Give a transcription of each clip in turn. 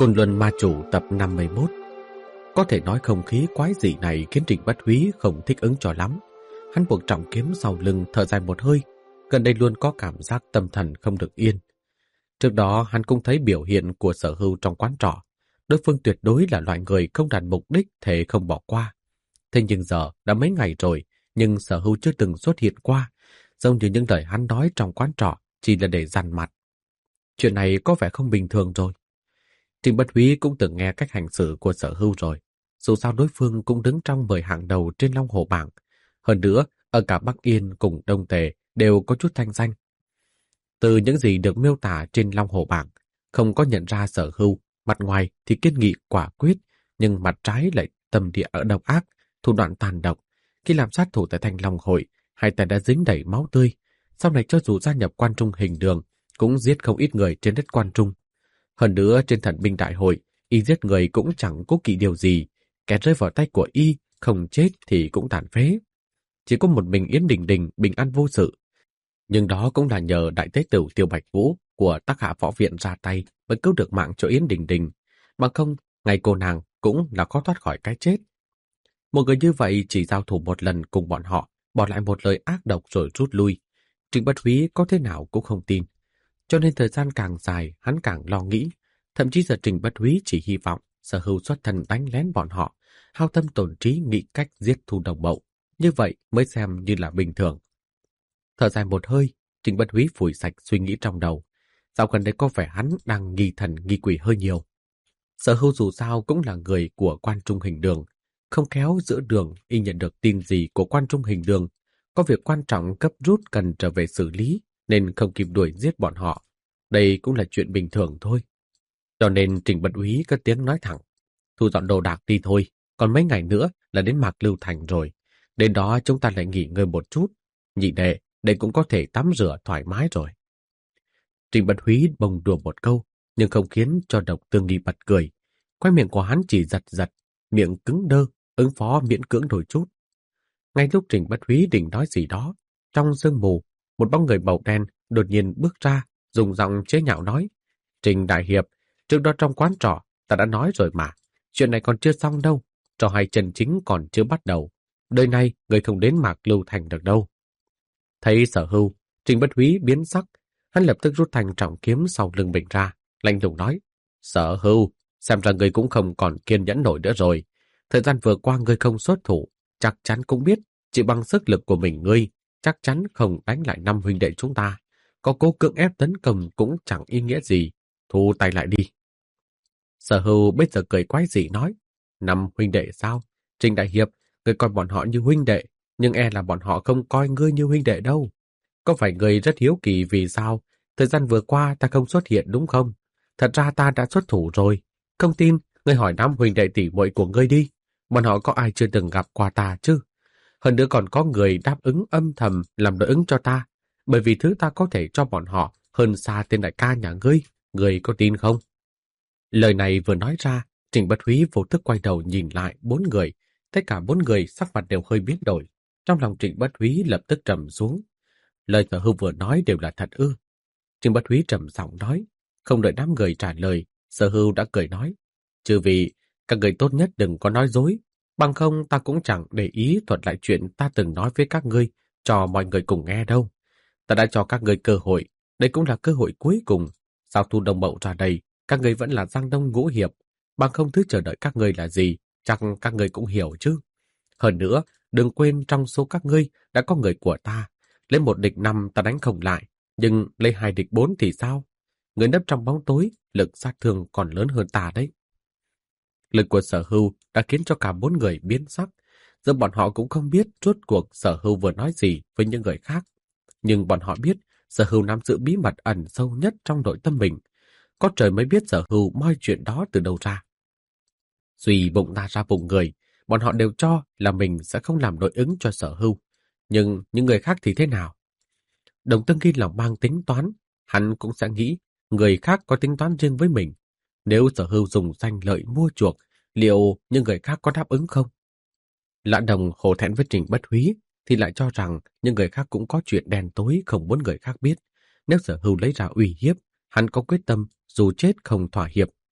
Côn Luân Ma Chủ tập 51. Có thể nói không khí quái dị này khiến Trịnh Bất Húy không thích ứng cho lắm. Hắn buộc trọng kiếm sau lưng, thở dài một hơi, gần đây luôn có cảm giác tâm thần không được yên. Trước đó hắn cũng thấy biểu hiện của Sở Hưu trong quán trọ. Đối phương tuyệt đối là loại người không đạt mục đích thể không bỏ qua. Thế nhưng giờ đã mấy ngày rồi, nhưng Sở Hưu chưa từng xuất hiện qua, giống như những lời hắn nói trong quán trọ chỉ là để dằn mặt. Chuyện này có vẻ không bình thường rồi. Trịnh Bất Húy cũng từng nghe cách hành xử của Sở Hưu rồi. Dù sao đối phương cũng đứng trong 10 hạng đầu trên Long Hồ bảng. Hơn nữa, ở cả Bắc Yên cùng Đông Tề đều có chút thanh danh. Từ những gì được miêu tả trên Long Hồ bảng, không có nhận ra Sở Hưu, mặt ngoài thì kiên nghị quả quyết, nhưng mặt trái lại tâm địa ở độc ác, thủ đoạn tàn độc. Khi làm sát thủ tại Thanh Long Hội, hai tay đã dính đầy máu tươi. Sau này cho dù gia nhập Quan Trung Hình Đường, cũng giết không ít người trên đất Quan Trung. Hơn nữa trên Thần binh đại hội, y giết người cũng chẳng cố kỵ điều gì. Kẻ rơi vào tay của y, không chết thì cũng tàn phế. Chỉ có một mình Yến Đình Đình bình an vô sự. Nhưng đó cũng là nhờ đại tế tử Tiêu Bạch Vũ của Tắc Hạ Võ Viện ra tay mới cứu được mạng cho Yến Đình Đình. Bằng không, ngày cô nàng cũng là khó thoát khỏi cái chết. Một người như vậy chỉ giao thủ một lần cùng bọn họ, bỏ lại một lời ác độc rồi rút lui. Trịnh Bất Húy có thế nào cũng không tin. Cho nên thời gian càng dài, hắn càng lo nghĩ. Thậm chí giờ Trịnh Bất Húy chỉ hy vọng Sở Hưu xuất thần đánh lén bọn họ, hao tâm tổn trí nghĩ cách giết Thu Đồng Mậu. Như vậy mới xem như là bình thường. Thở dài một hơi, Trịnh Bất Húy phủi sạch suy nghĩ trong đầu. Dạo gần đây có vẻ hắn đang nghi thần nghi quỷ hơi nhiều. Sở Hưu dù sao cũng là người của Quan Trung Hình Đường. Không khéo giữa đường y nhận được tin gì của Quan Trung Hình Đường. Có việc quan trọng cấp rút cần trở về xử lý, nên không kịp đuổi giết bọn họ. Đây cũng là chuyện bình thường thôi. Cho nên Trịnh Bất Húy cất tiếng nói thẳng. Thu dọn đồ đạc đi thôi, còn mấy ngày nữa là đến Mạc Lưu Thành rồi. Đến đó chúng ta lại nghỉ ngơi một chút. Nhị đệ, đây cũng có thể tắm rửa thoải mái rồi. Trịnh Bất Húy bông đùa một câu, nhưng không khiến cho Độc Tương Nghi bật cười. Khoai miệng của hắn chỉ giật giật, miệng cứng đơ, ứng phó miễn cưỡng đôi chút. Ngay lúc Trịnh Bất Húy định nói gì đó, trong sương mù, một bóng người màu đen đột nhiên bước ra, dùng giọng chế nhạo nói: Trình đại hiệp, trước đó trong quán trọ ta đã nói rồi mà, chuyện này còn chưa xong đâu, trò hay chân chính còn chưa bắt đầu. Đời này người không đến Mạc Lưu Thành được đâu. Thấy Sở Hưu, Trịnh Bất Húy biến sắc, hắn lập tức rút thanh trọng kiếm sau lưng mình ra, lạnh lùng nói: Sở Hưu, xem ra người cũng không còn kiên nhẫn nổi nữa rồi. Thời gian vừa qua ngươi không xuất thủ, chắc chắn cũng biết chỉ bằng sức lực của mình ngươi chắc chắn không đánh lại 5 huynh đệ chúng ta. Có cố cưỡng ép tấn công cũng chẳng ý nghĩa gì. Thu tay lại đi. Sở Hưu bây giờ cười quái dị nói: 5 huynh đệ sao? Trình đại hiệp, ngươi coi bọn họ như huynh đệ, nhưng e là bọn họ không coi ngươi như huynh đệ đâu. Có phải ngươi rất hiếu kỳ vì sao thời gian vừa qua ta không xuất hiện đúng không? Thật ra ta đã xuất thủ rồi. Không tin, ngươi hỏi 5 huynh đệ tỷ muội của ngươi đi. Bọn họ có ai chưa từng gặp qua ta chứ? Hơn nữa còn có người đáp ứng âm thầm làm đối ứng cho ta, bởi vì thứ ta có thể cho bọn họ hơn xa tên đại ca nhà ngươi có tin không? Lời này vừa nói ra, Trịnh Bất Húy vô thức quay đầu nhìn lại 4 người, tất cả 4 người sắc mặt đều hơi biến đổi. Trong lòng Trịnh Bất Húy lập tức trầm xuống. Lời Sở Hưu vừa nói đều là thật ư? Trịnh Bất Húy trầm giọng nói. Không đợi đám người trả lời, Sở Hưu đã cười nói: Trừ vì các người tốt nhất đừng có nói dối, bằng không ta cũng chẳng để ý thuật lại chuyện ta từng nói với các ngươi cho mọi người cùng nghe đâu. Ta đã cho các ngươi cơ hội, đây cũng là cơ hội cuối cùng. Sau Thu Đồng Mậu ra đây, các ngươi vẫn là Giang Đông Ngũ Hiệp, bằng không thứ chờ đợi các ngươi là gì, chắc các ngươi cũng hiểu chứ. Hơn nữa, đừng quên trong số các ngươi đã có người của ta. Lấy 1 địch 5 ta đánh không lại, nhưng lấy 2 địch 4 thì sao? Người nấp trong bóng tối, lực sát thương còn lớn hơn ta đấy. Lực của Sở Hưu đã khiến cho cả 4 người biến sắc. Giờ bọn họ cũng không biết rốt cuộc Sở Hưu vừa nói gì với những người khác. Nhưng bọn họ biết Sở Hưu nắm giữ bí mật ẩn sâu nhất trong nội tâm mình. Có trời mới biết Sở Hưu moi chuyện đó từ đâu ra. Suy bụng ta ra bụng người, bọn họ đều cho là mình sẽ không làm đối ứng cho Sở Hưu. Nhưng những người khác thì thế nào? Đồng Tương Nghi lòng mang tính toán, hắn cũng sẽ nghĩ người khác có tính toán riêng với mình. Nếu Sở Hưu dùng danh lợi mua chuộc, liệu những người khác có đáp ứng không? Lã Đồng hổ thẹn với Trịnh Bất Húy thì lại cho rằng những người khác cũng có chuyện đen tối không muốn người khác biết. Nếu Sở Hưu lấy ra uy hiếp, hắn có quyết tâm dù chết không thỏa hiệp.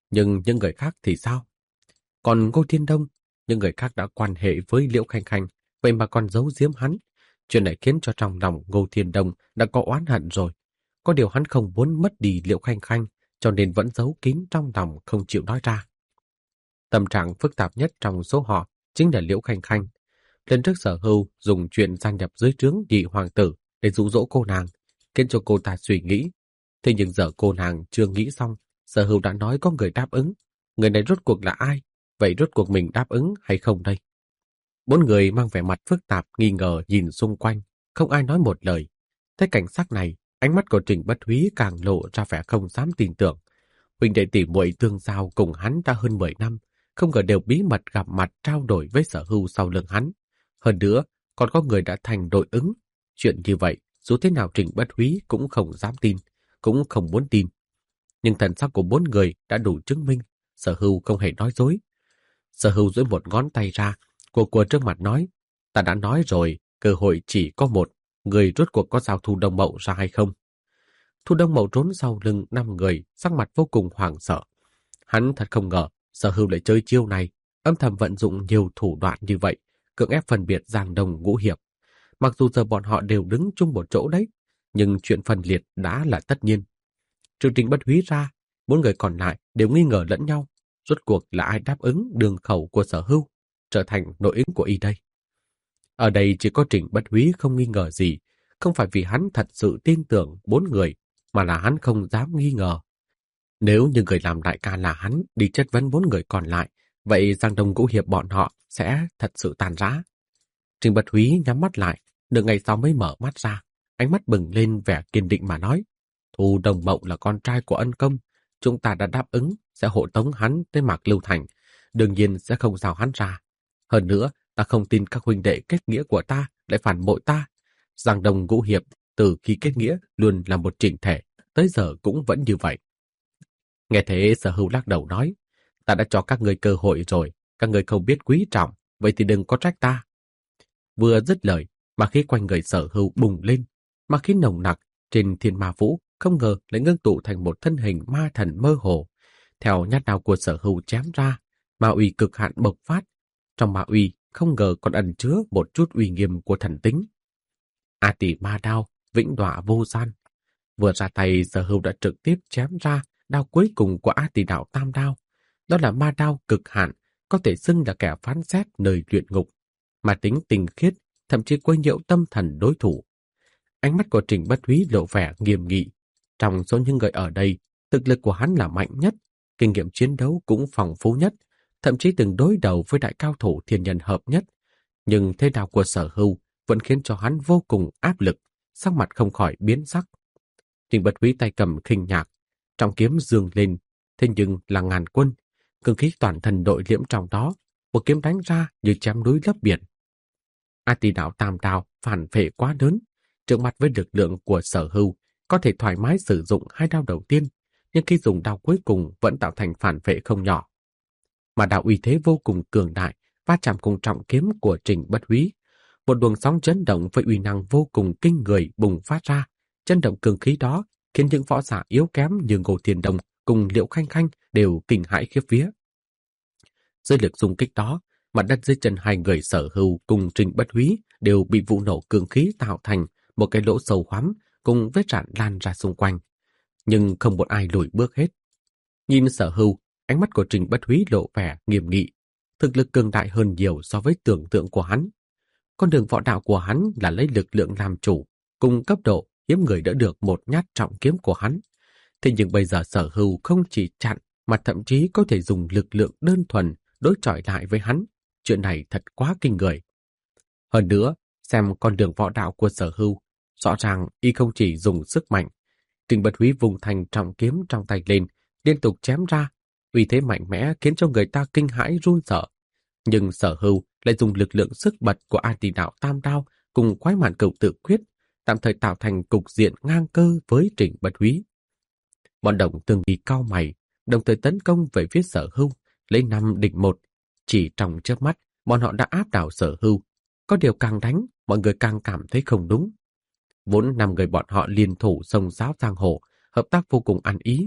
Nhưng những người khác thì sao? Còn Ngô Thiên Đông, những người khác đã quan hệ với Liễu Khanh Khanh, vậy mà còn giấu giếm hắn. Chuyện này khiến cho trong lòng Ngô Thiên Đông đã có oán hận rồi. Có điều hắn không muốn mất đi Liễu Khanh Khanh, cho nên vẫn giấu kín trong lòng không chịu nói ra. Tâm trạng phức tạp nhất trong số họ chính là Liễu Khanh Khanh. Lần trước Sở Hưu dùng chuyện gia nhập dưới trướng nhị hoàng tử để dụ dỗ cô nàng, khiến cho cô ta suy nghĩ. Thế nhưng giờ cô nàng chưa nghĩ xong, Sở Hưu đã nói có người đáp ứng. Người này rốt cuộc là ai? Vậy rốt cuộc mình đáp ứng hay không đây? Bốn người mang vẻ mặt phức tạp nghi ngờ nhìn xung quanh, không ai nói một lời. Thấy cảnh sắc này, ánh mắt của Trình Bất Húy càng lộ ra vẻ không dám tin tưởng. Huynh đệ tỷ muội tương giao cùng hắn đã hơn 10 năm, không ngờ đều bí mật gặp mặt trao đổi với Sở Hưu sau lưng hắn. Hơn nữa, còn có người đã thành đội ứng. Chuyện như vậy, dù thế nào Trình Bất Húy cũng không dám tin, cũng không muốn tin. Nhưng thần sắc của bốn người đã đủ chứng minh, Sở Hưu không hề nói dối. Sở Hưu duỗi một ngón tay ra, của trước mặt nói, ta đã nói rồi, cơ hội chỉ có một, người rốt cuộc có giao Thu Đông Mậu ra hay không? Thu Đông Mậu trốn sau lưng 5 người, sắc mặt vô cùng hoảng sợ. Hắn thật không ngờ, Sở Hưu lại chơi chiêu này, âm thầm vận dụng nhiều thủ đoạn như vậy, cưỡng ép phân biệt Giang Đông ngũ hiệp. Mặc dù giờ bọn họ đều đứng chung một chỗ đấy, nhưng chuyện phân liệt đã là tất nhiên. Trừ Trình Bất Húy ra, bốn người còn lại đều nghi ngờ lẫn nhau, rốt cuộc là ai đáp ứng đường khẩu của Sở Hưu, trở thành nội ứng của y đây. Ở đây chỉ có Trình Bất Húy không nghi ngờ gì, không phải vì hắn thật sự tin tưởng bốn người, mà là hắn không dám nghi ngờ. Nếu như người làm đại ca là hắn đi chất vấn bốn người còn lại, vậy Giang Đông ngũ hiệp bọn họ sẽ thật sự tàn rã. Trình Bất Húy nhắm mắt lại, nửa ngày sau mới mở mắt ra, ánh mắt bừng lên vẻ kiên định mà nói, Thu Đông Mậu là con trai của Ân Công, chúng ta đã đáp ứng sẽ hộ tống hắn tới Mạc Lưu Thành, đương nhiên sẽ không giao hắn ra. Hơn nữa, ta không tin các huynh đệ kết nghĩa của ta lại phản bội ta. Giang Đông ngũ hiệp từ khi kết nghĩa luôn là một chỉnh thể, tới giờ cũng vẫn như vậy. Nghe thế Sở Hưu lắc đầu nói, ta đã cho các người cơ hội rồi, các người không biết quý trọng, vậy thì đừng có trách ta. Vừa dứt lời, mà khí quanh người Sở Hưu bùng lên, mà khí nồng nặc trên Thiên Ma Vũ không ngờ lại ngưng tụ thành một thân hình ma thần mơ hồ. Theo nhát đao của Sở Hưu chém ra, ma uy cực hạn bộc phát. Trong ma uy không ngờ còn ẩn chứa một chút uy nghiêm của thần tính. A Tỷ Ma Đao, vĩnh đọa vô gian. Vừa ra tay, Sở Hưu đã trực tiếp chém ra đao cuối cùng của A Tỷ Đạo Tam Đao. Đó là ma đao cực hạn, có thể xưng là kẻ phán xét nơi luyện ngục, mà tính tinh khiết, thậm chí quấy nhiễu tâm thần đối thủ. Ánh mắt của Trình Bất Húy lộ vẻ nghiêm nghị. Trong số những người ở đây, thực lực của hắn là mạnh nhất, kinh nghiệm chiến đấu cũng phong phú nhất, thậm chí từng đối đầu với đại cao thủ thiên nhân hợp nhất. Nhưng thế đao của Sở Hưu vẫn khiến cho hắn vô cùng áp lực, sắc mặt không khỏi biến sắc. Trình Bất Húy tay cầm khinh nhạc, trong kiếm dương lên, thế nhưng là ngàn quân, cương khí toàn thân đội liễm trong đó, một kiếm đánh ra như chém núi lấp biển. A Tỷ Đạo Tam Đao phản phệ quá lớn, trước mặt với lực lượng của Sở Hưu, có thể thoải mái sử dụng hai đao đầu tiên, nhưng khi dùng đao cuối cùng vẫn tạo thành phản phệ không nhỏ. Mà đao uy thế vô cùng cường đại, va chạm cùng trọng kiếm của Trình Bất Húy, một luồng sóng chấn động với uy năng vô cùng kinh người bùng phát ra. Chấn động cường khí đó khiến những võ giả yếu kém như Ngô Thiên Đông cùng Liễu Khanh Khanh đều kinh hãi khiếp vía. Dưới lực xung kích đó, mặt đất dưới chân hai người Sở Hưu cùng Trình Bất Húy đều bị vụ nổ cường khí tạo thành một cái lỗ sâu hoắm cùng vết rạn lan ra xung quanh. Nhưng không một ai lùi bước hết. Nhìn Sở Hưu, ánh mắt của Trình Bất Húy lộ vẻ nghiêm nghị, thực lực cường đại hơn nhiều so với tưởng tượng của hắn. Con đường võ đạo của hắn là lấy lực lượng làm chủ, cùng cấp độ hiếm người đỡ được một nhát trọng kiếm của hắn. Thế nhưng bây giờ Sở Hưu không chỉ chặn mà thậm chí có thể dùng lực lượng đơn thuần đối chọi lại với hắn. Chuyện này thật quá kinh người. Hơn nữa, xem con đường võ đạo của Sở Hưu, rõ ràng y không chỉ dùng sức mạnh. Trình Bất Húy vùng thành trọng kiếm trong tay lên, liên tục chém ra, uy thế mạnh mẽ khiến cho người ta kinh hãi run sợ. Nhưng Sở Hưu lại dùng lực lượng sức bật của A Tỷ Đạo Tam Đao cùng Quái Mạn Cửu Tự Quyết, tạm thời tạo thành cục diện ngang cơ với Trình Bất Húy. Bọn Đồng Tương Nghi cao mày, đồng thời tấn công về phía Sở Hưu, lấy 5 địch 1. Chỉ trong chớp mắt, bọn họ đã áp đảo Sở Hưu. Có điều càng đánh, mọi người càng cảm thấy không đúng. Vốn 5 người bọn họ liên thủ xông xáo giang hồ, hợp tác vô cùng ăn ý.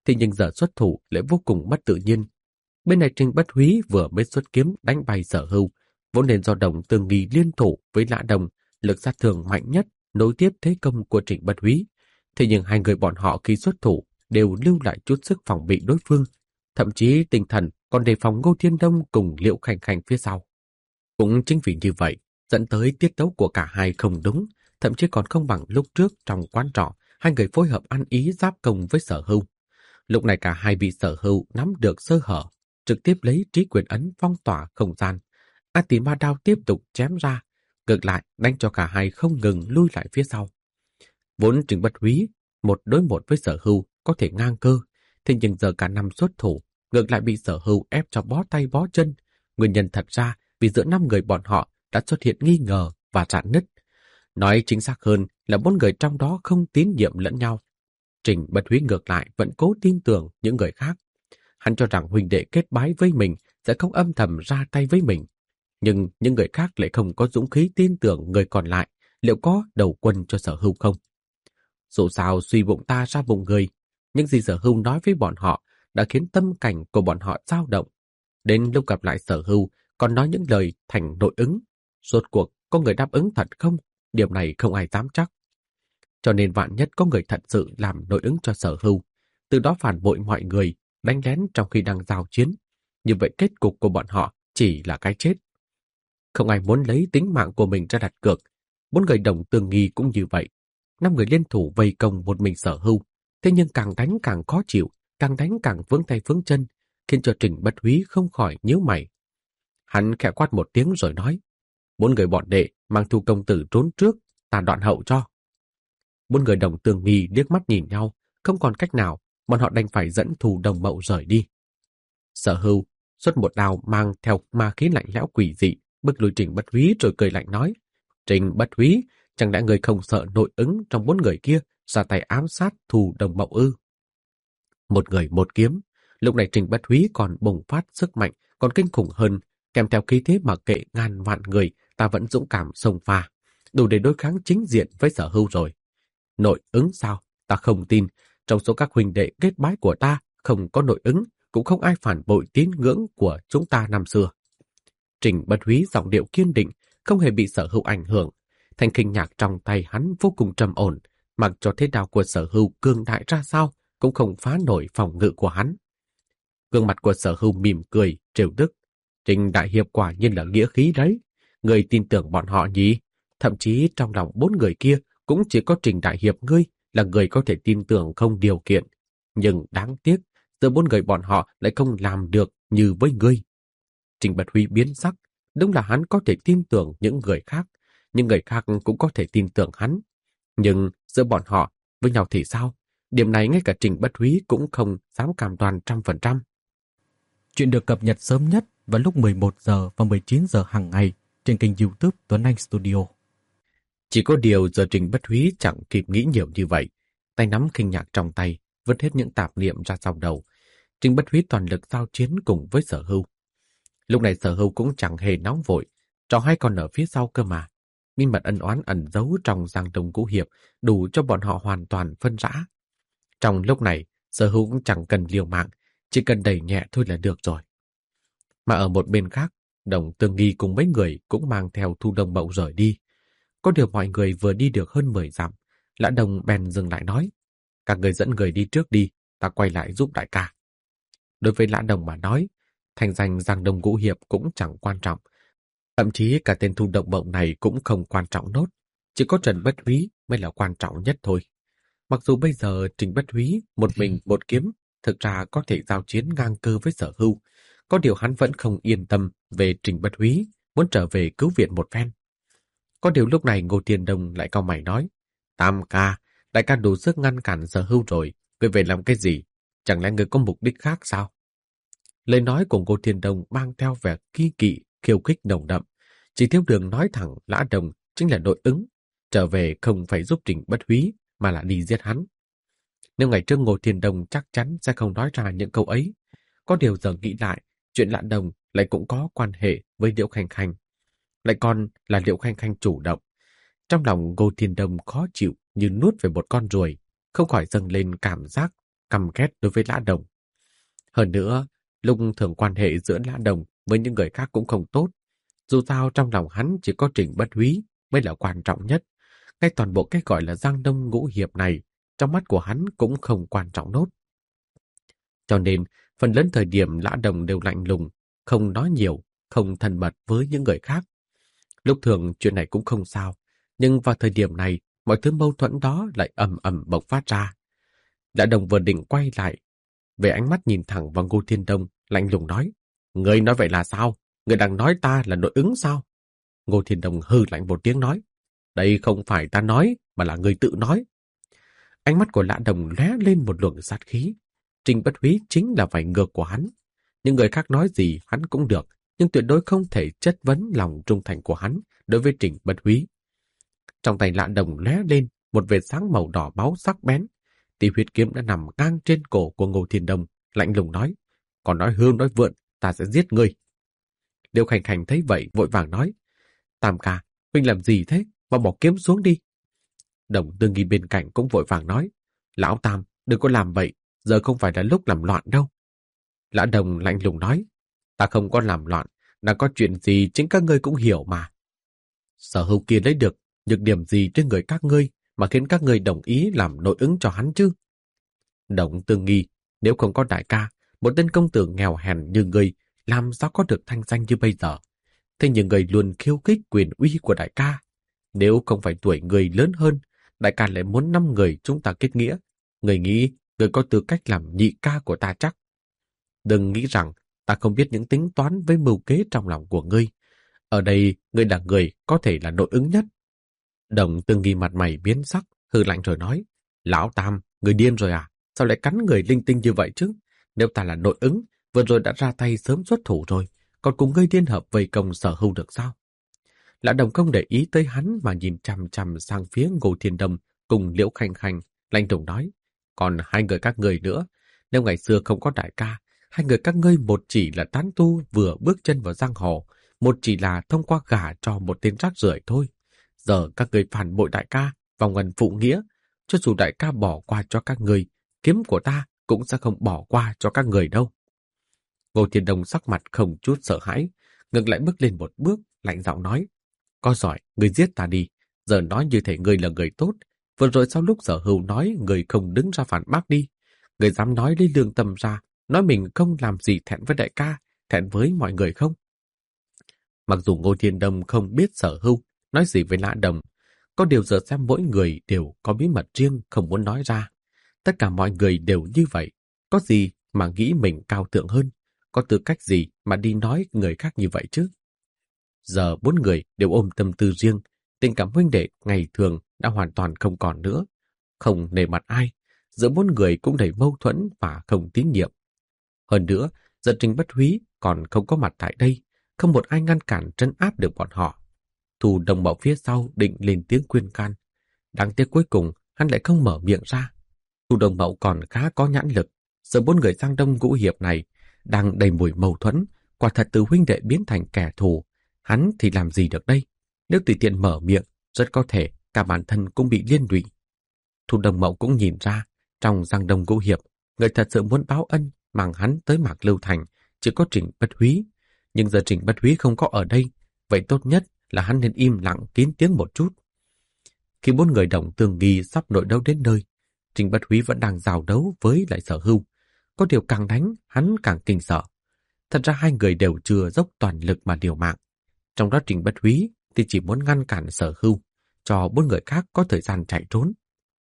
thì nhưng giờ xuất thủ lại vô cùng mất tự nhiên. Bên này Trình Bất Húy vừa mới xuất kiếm đánh bay Sở Hưu, vốn nên do Đồng Tương Nghi liên thủ với Lã Đồng, lực sát thương mạnh nhất nối tiếp thế công của Trình Bất Húy. Thế nhưng hai người bọn họ khi xuất thủ đều lưu lại chút sức phòng bị đối phương, thậm chí tinh thần còn đề phòng Ngô Thiên Đông cùng Liễu Khanh Khanh phía sau. Cũng chính vì như vậy, dẫn tới tiết tấu của cả hai không đúng, thậm chí còn không bằng lúc trước trong quán trọ, hai người phối hợp ăn ý giáp công với Sở Hưu. Lúc này cả hai bị Sở Hưu nắm được sơ hở, trực tiếp lấy trí quyền ấn phong tỏa không gian. A Tỳ Ma Đao tiếp tục chém ra, ngược lại đánh cho cả hai không ngừng lui lại phía sau. Vốn Trình Bất Húy một đối một với Sở Hưu có thể ngang cơ, thế nhưng giờ cả năm xuất thủ, ngược lại bị Sở Hưu ép cho bó tay bó chân. Nguyên nhân thật ra vì giữa 5 người bọn họ đã xuất hiện nghi ngờ và rạn nứt. Nói chính xác hơn là 4 người trong đó không tín nhiệm lẫn nhau. Trình Bất Húy ngược lại vẫn cố tin tưởng những người khác. Hắn cho rằng huynh đệ kết bái với mình sẽ không âm thầm ra tay với mình. Nhưng những người khác lại không có dũng khí tin tưởng người còn lại liệu có đầu quân cho Sở Hưu không. Dù sao suy bụng ta ra bụng người, những gì Sở Hưu nói với bọn họ đã khiến tâm cảnh của bọn họ dao động. Đến lúc gặp lại Sở Hưu còn nói những lời thành nội ứng. Rốt cuộc có người đáp ứng thật không? Điểm này không ai dám chắc. Cho nên vạn nhất có người thật sự làm nội ứng cho Sở Hưu, từ đó phản bội mọi người, đánh lén trong khi đang giao chiến. Như vậy kết cục của bọn họ chỉ là cái chết. Không ai muốn lấy tính mạng của mình ra đặt cược. 4 người Đồng Tương Nghi cũng như vậy. 5 người liên thủ vây công một mình Sở Hưu, thế nhưng càng đánh càng khó chịu, càng đánh càng vướng tay vướng chân, khiến cho Trình Bất Húy không khỏi nhíu mày. Hắn khẽ quát một tiếng rồi nói, 4 người bọn đệ mang Thu công tử trốn trước, ta đoạn hậu cho. 4 người Đồng Tương Nghi liếc mắt nhìn nhau, không còn cách nào, bọn họ đành phải dẫn Thu Đồng Mậu rời đi. Sở Hưu xuất một đao mang theo ma khí lạnh lẽo quỷ dị, bức lùi Trình Bất Húy rồi cười lạnh nói, Trình Bất Húy, chẳng lẽ người không sợ nội ứng trong 4 người kia ra tay ám sát Thu Đồng Mậu ư? Một người một kiếm, lúc này Trình Bất Húy còn bùng phát sức mạnh, còn kinh khủng hơn, kèm theo khí thế mặc kệ ngàn vạn người, ta vẫn dũng cảm xông pha, đủ để đối kháng chính diện với Sở Hưu rồi. Nội ứng sao? Ta không tin, trong số các huynh đệ kết bái của ta không có nội ứng, cũng không ai phản bội tín ngưỡng của chúng ta năm xưa. Trình Bất Húy giọng điệu kiên định, không hề bị Sở Hưu ảnh hưởng. Thanh kinh nhạc trong tay hắn vô cùng trầm ổn, mặc cho thế đạo của Sở Hưu cương đại ra sao cũng không phá nổi phòng ngự của hắn. Gương mặt của Sở Hưu mỉm cười, trêu tức. Trình đại hiệp quả nhiên là nghĩa khí đấy. Người tin tưởng bọn họ nhỉ? Thậm chí trong lòng 4 người kia cũng chỉ có Trình đại hiệp ngươi là người có thể tin tưởng không điều kiện. Nhưng đáng tiếc, giữa 4 người bọn họ lại không làm được như với ngươi. Trình Bất Húy biến sắc, đúng là hắn có thể tin tưởng những người khác, nhưng người khác cũng có thể tin tưởng hắn. Nhưng giữa bọn họ với nhau thì sao? Điểm này ngay cả Trình Bất Húy cũng không dám cam đoan 100%. Chuyện được cập nhật sớm nhất vào lúc 11 giờ và 19 giờ hàng ngày trên kênh YouTube Tuấn Anh Studio. Chỉ có điều giờ Trình Bất Húy chẳng kịp nghĩ nhiều như vậy. Tay nắm kinh nhạc trong tay, vứt hết những tạp niệm ra sau đầu. Trình Bất Húy toàn lực giao chiến cùng với Sở Hưu. Lúc này Sở Hưu cũng chẳng hề nóng vội, trò hay còn ở phía sau cơ mà. Bí mật ân oán ẩn giấu trong Giang Đông Ngũ Hiệp đủ cho bọn họ hoàn toàn phân rã. Trong lúc này, Sở Hưu cũng chẳng cần liều mạng, chỉ cần đẩy nhẹ thôi là được rồi. Mà ở một bên khác, Đồng Tương Nghi cùng mấy người cũng mang theo Thu Đồng Mậu rời đi. Có điều mọi người vừa đi được hơn 10 dặm, Lã Đồng bèn dừng lại nói, các người dẫn người đi trước đi, ta quay lại giúp đại ca. Đối với Lã Đồng mà nói, thành danh Giang Đông Ngũ Hiệp cũng chẳng quan trọng. Thậm chí cả tên Thu Đồng Mậu này cũng không quan trọng nốt, chỉ có Trần Bất Húy mới là quan trọng nhất thôi. Mặc dù bây giờ Trình Bất Húy một mình một kiếm thực ra có thể giao chiến ngang cơ với Sở Hưu, có điều hắn vẫn không yên tâm về Trình Bất Húy, muốn trở về cứu viện một phen. Có điều lúc này Ngô Thiên Đông lại cau mày nói, Tam ca, đại ca đủ sức ngăn cản Sở Hưu rồi, người về làm cái gì? Chẳng lẽ người có mục đích khác sao? Lời nói của Ngô Thiên Đông mang theo vẻ kỳ kỵ, khiêu khích nồng đậm. Chỉ thiếu đường nói thẳng Lã Đồng chính là nội ứng, trở về không phải giúp Trình Bất Húy mà là đi giết hắn. Nếu ngày trước Ngô Thiên Đông chắc chắn sẽ không nói ra những câu ấy. Có điều giờ nghĩ lại, chuyện Lã Đồng lại cũng có quan hệ với Liễu Khanh Khanh. Lại còn là Liễu Khanh Khanh chủ động. Trong lòng Ngô Thiên Đông khó chịu như nuốt về một con ruồi, không khỏi dâng lên cảm giác căm ghét đối với Lã Đồng. Hơn nữa, lúc thường quan hệ giữa Lã Đồng với những người khác cũng không tốt. Dù sao trong lòng hắn chỉ có Trình Bất Húy mới là quan trọng nhất. Ngay toàn bộ cái gọi là Giang Đông Ngũ Hiệp này, trong mắt của hắn cũng không quan trọng nốt. Cho nên, phần lớn thời điểm Lã Đồng đều lạnh lùng, không nói nhiều, không thân mật với những người khác. Lúc thường chuyện này cũng không sao, nhưng vào thời điểm này, mọi thứ mâu thuẫn đó lại ầm ầm bộc phát ra. Lã Đồng vừa định quay lại, về ánh mắt nhìn thẳng vào Ngô Thiên Đông, lạnh lùng nói, người nói vậy là sao? Người đang nói ta là nội ứng sao? Ngô Thiên Đông hừ lạnh một tiếng nói, đây không phải ta nói, mà là người tự nói. Ánh mắt của Lã Đồng lóe lên một luồng sát khí. Trình Bất Húy chính là vảy ngược của hắn. Những người khác nói gì hắn cũng được, nhưng tuyệt đối không thể chất vấn lòng trung thành của hắn đối với Trình Bất Húy. Trong tay Lã Đồng lóe lên một vệt sáng màu đỏ máu sắc bén. Tỷ huyết kiếm đã nằm ngang trên cổ của Ngô Thiên Đông, lạnh lùng nói, còn nói hưu nói vượn, ta sẽ giết ngươi. Liêu Khanh Khanh thấy vậy vội vàng nói, Tam ca, huynh làm gì thế, mà bỏ kiếm xuống đi. Đồng Tương Nghi bên cạnh cũng vội vàng nói, lão Tam, đừng có làm vậy, giờ không phải là lúc làm loạn đâu. Lã Đồng lạnh lùng nói, ta không có làm loạn, đã có chuyện gì chính các ngươi cũng hiểu mà. Sở Hữu kia lấy được nhược điểm gì trên người các ngươi mà khiến các ngươi đồng ý làm nội ứng cho hắn chứ? Đồng Tương Nghi, nếu không có đại ca, một tên công tử nghèo hèn như ngươi làm sao có được thanh danh như bây giờ? Thế nhưng người luôn khiêu khích quyền uy của đại ca. Nếu không phải tuổi người lớn hơn, đại ca lại muốn 5 người chúng ta kết nghĩa. Người nghĩ người có tư cách làm nhị ca của ta chắc. Đừng nghĩ rằng ta không biết những tính toán với mưu kế trong lòng của ngươi. Ở đây, ngươi là người có thể là nội ứng nhất. Đồng Tương Nghi mặt mày biến sắc, hừ lạnh rồi nói, lão Tam, người điên rồi à? Sao lại cắn người linh tinh như vậy chứ? Nếu ta là nội ứng, vừa rồi đã ra tay sớm xuất thủ rồi, còn cùng ngươi liên hợp vây công Sở Hưu được sao? Lã Đồng không để ý tới hắn mà nhìn chằm chằm sang phía Ngô Thiên Đông cùng Liễu Khanh Khanh, lạnh lùng nói, còn hai người các ngươi nữa, nếu ngày xưa không có đại ca, hai người các ngươi một chỉ là tán tu vừa bước chân vào giang hồ, một chỉ là thông qua gả cho một tên rác rưởi thôi. Giờ các ngươi phản bội đại ca, vòng ân phụ nghĩa, cho dù đại ca bỏ qua cho các ngươi, kiếm của ta cũng sẽ không bỏ qua cho các người đâu. Ngô Thiên Đông sắc mặt không chút sợ hãi, ngược lại bước lên một bước, lạnh giọng nói, có giỏi, ngươi giết ta đi, giờ nói như thể ngươi là người tốt, vừa rồi sau lúc Sở Hưu nói ngươi không đứng ra phản bác đi, ngươi dám nói lấy lương tâm ra, nói mình không làm gì thẹn với đại ca, thẹn với mọi người không? Mặc dù Ngô Thiên Đông không biết Sở Hưu nói gì với Lã Đồng, có điều giờ xem mỗi người đều có bí mật riêng không muốn nói ra. Tất cả mọi người đều như vậy, có gì mà nghĩ mình cao thượng hơn, có tư cách gì mà đi nói người khác như vậy chứ? Giờ 4 người đều ôm tâm tư riêng, tình cảm huynh đệ ngày thường đã hoàn toàn không còn nữa. Không nề mặt ai, giữa 4 người cũng đầy mâu thuẫn và không tín nhiệm. Hơn nữa, giờ Trình Bất Húy còn không có mặt tại đây, không một ai ngăn cản trấn áp được bọn họ. Thù Đồng Mậu phía sau định lên tiếng khuyên can. Đáng tiếc cuối cùng hắn lại không mở miệng ra. Thù Đồng Mậu còn khá có nhãn lực, giờ 4 người Giang Đông Ngũ Hiệp này đang đầy mùi mâu thuẫn, quả thật từ huynh đệ biến thành kẻ thù. Hắn thì làm gì được đây? Nếu tùy tiện mở miệng, rất có thể cả bản thân cũng bị liên lụy. Thù Đồng Mậu cũng nhìn ra, trong Giang Đông Ngũ Hiệp, người thật sự muốn báo ân mang hắn tới Mạc Lưu Thành chỉ có Trình Bất Húy. Nhưng giờ Trình Bất Húy không có ở đây, vậy tốt nhất là hắn nên im lặng kín tiếng một chút. Khi 4 người Đồng Tương Nghi sắp nội đấu đến nơi, Trình Bất Húy vẫn đang giao đấu với lại Sở Hưu. Có điều càng đánh, hắn càng kinh sợ. Thật ra hai người đều chưa dốc toàn lực mà liều mạng. Trong đó Trình Bất Húy thì chỉ muốn ngăn cản Sở Hưu, cho 4 người khác có thời gian chạy trốn.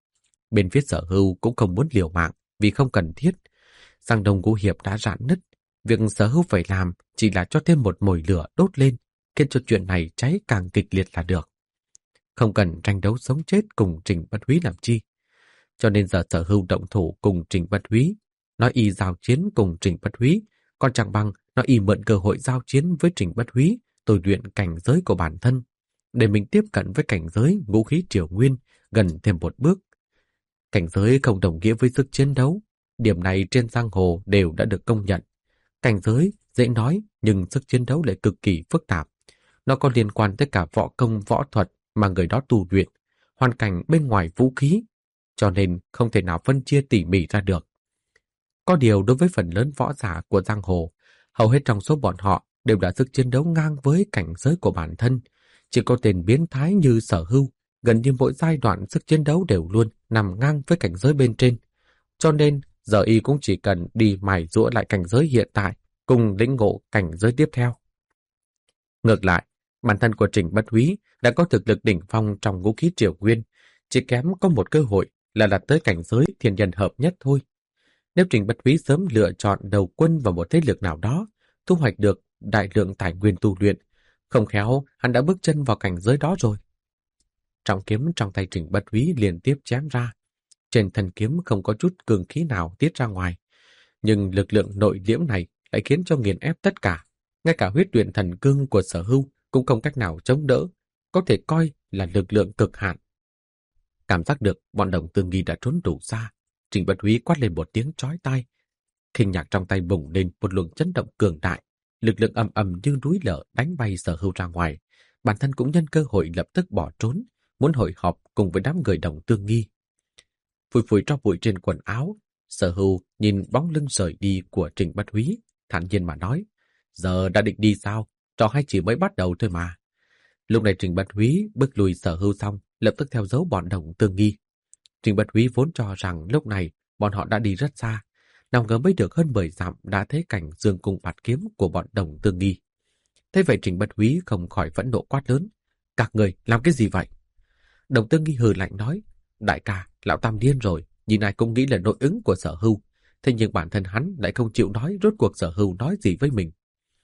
Bên phía Sở Hưu cũng không muốn liều mạng vì không cần thiết. Giang Đông Ngũ Hiệp đã rạn nứt, việc Sở Hưu phải làm chỉ là cho thêm một mồi lửa đốt lên, khiến cho chuyện này cháy càng kịch liệt là được. Không cần tranh đấu sống chết cùng Trình Bất Húy làm chi. Cho nên giờ Sở Hưu động thủ cùng Trình Bất Húy, nói y giao chiến cùng Trình Bất Húy, còn chẳng bằng nói y mượn cơ hội giao chiến với Trình Bất Húy, tôi luyện cảnh giới của bản thân, để mình tiếp cận với cảnh giới ngũ khí triều nguyên gần thêm một bước. Cảnh giới không đồng nghĩa với sức chiến đấu, điểm này trên giang hồ đều đã được công nhận. Cảnh giới dễ nói nhưng sức chiến đấu lại cực kỳ phức tạp. Nó có liên quan tới cả võ công võ thuật mà người đó tu luyện, hoàn cảnh bên ngoài vũ khí, cho nên không thể nào phân chia tỉ mỉ ra được. Có điều đối với phần lớn võ giả của giang hồ, hầu hết trong số bọn họ đều đã sức chiến đấu ngang với cảnh giới của bản thân. Chỉ có tên biến thái như Sở Hưu, gần như mỗi giai đoạn sức chiến đấu đều luôn nằm ngang với cảnh giới bên trên. Cho nên, giờ y cũng chỉ cần đi mài giũa lại cảnh giới hiện tại, cùng lĩnh ngộ cảnh giới tiếp theo. Ngược lại, bản thân của Trình Bất Húy đã có thực lực đỉnh phong trong ngũ khí triều nguyên, chỉ kém có một cơ hội là đạt tới cảnh giới thiên nhân hợp nhất thôi. Nếu Trình Bất Húy sớm lựa chọn đầu quân vào một thế lực nào đó, thu hoạch được đại lượng tài nguyên tu luyện, không khéo hắn đã bước chân vào cảnh giới đó rồi. Trọng kiếm trong tay Trình Bất Húy liên tiếp chém ra. Trên thân kiếm không có chút cường khí nào tiết ra ngoài, nhưng lực lượng nội liễm này lại khiến cho nghiền ép tất cả. Ngay cả huyết luyện thần cương của Sở Hưu cũng không cách nào chống đỡ, có thể coi là lực lượng cực hạn. Cảm giác được bọn Đồng Tương Nghi đã trốn đủ xa, Trình Bất Húy quát lên một tiếng chói tai. Khinh nhạc trong tay bùng lên một luồng chấn động cường đại, lực lượng ầm ầm như núi lở đánh bay Sở Hưu ra ngoài. Bản thân cũng nhân cơ hội lập tức bỏ trốn, muốn hội họp cùng với đám người Đồng Tương Nghi. Phủi phủi tro bụi trên quần áo, Sở Hưu nhìn bóng lưng rời đi của Trình Bất Húy, thản nhiên mà nói: giờ đã định đi sao? Trò hay chỉ mới bắt đầu thôi mà. Lúc này Trình Bất Húy bước lùi Sở Hưu xong, lập tức theo dấu bọn Đồng Tương Nghi. Trình Bất Húy vốn cho rằng lúc này bọn họ đã đi rất xa, nào ngờ mới được hơn 10 dặm đã thấy cảnh dương cung bạt kiếm của bọn Đồng Tương Nghi. Thế vậy Trình Bất Húy không khỏi phẫn nộ quát lớn: các người làm cái gì vậy? Đồng Tương Nghi hừ lạnh nói: đại ca, lão Tam điên rồi, nhìn ai cũng nghĩ là nội ứng của Sở Hưu, thế nhưng bản thân hắn lại không chịu nói rốt cuộc Sở Hưu nói gì với mình.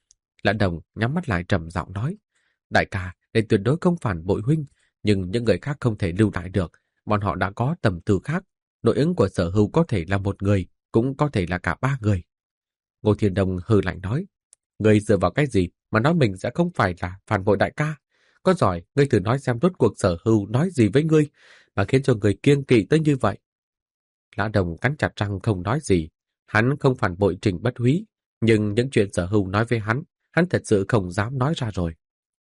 Lã Đồng nhắm mắt lại trầm giọng nói: đại ca, để tuyệt đối không phản bội huynh, nhưng những người khác không thể lưu lại được, bọn họ đã có tầm tư khác, nội ứng của Sở Hưu có thể là một người, cũng có thể là cả 3 người. Ngô Thiên Đông hừ lạnh nói: ngươi dựa vào cái gì mà nói mình sẽ không phải là phản bội đại ca? Có giỏi, ngươi thử nói xem rốt cuộc Sở Hưu nói gì với ngươi mà khiến cho người kiêng kỵ tới như vậy. Lã Đồng cắn chặt răng không nói gì. Hắn không phản bội Trình Bất Húy, nhưng những chuyện Sở Hưu nói với hắn thật sự không dám nói ra rồi.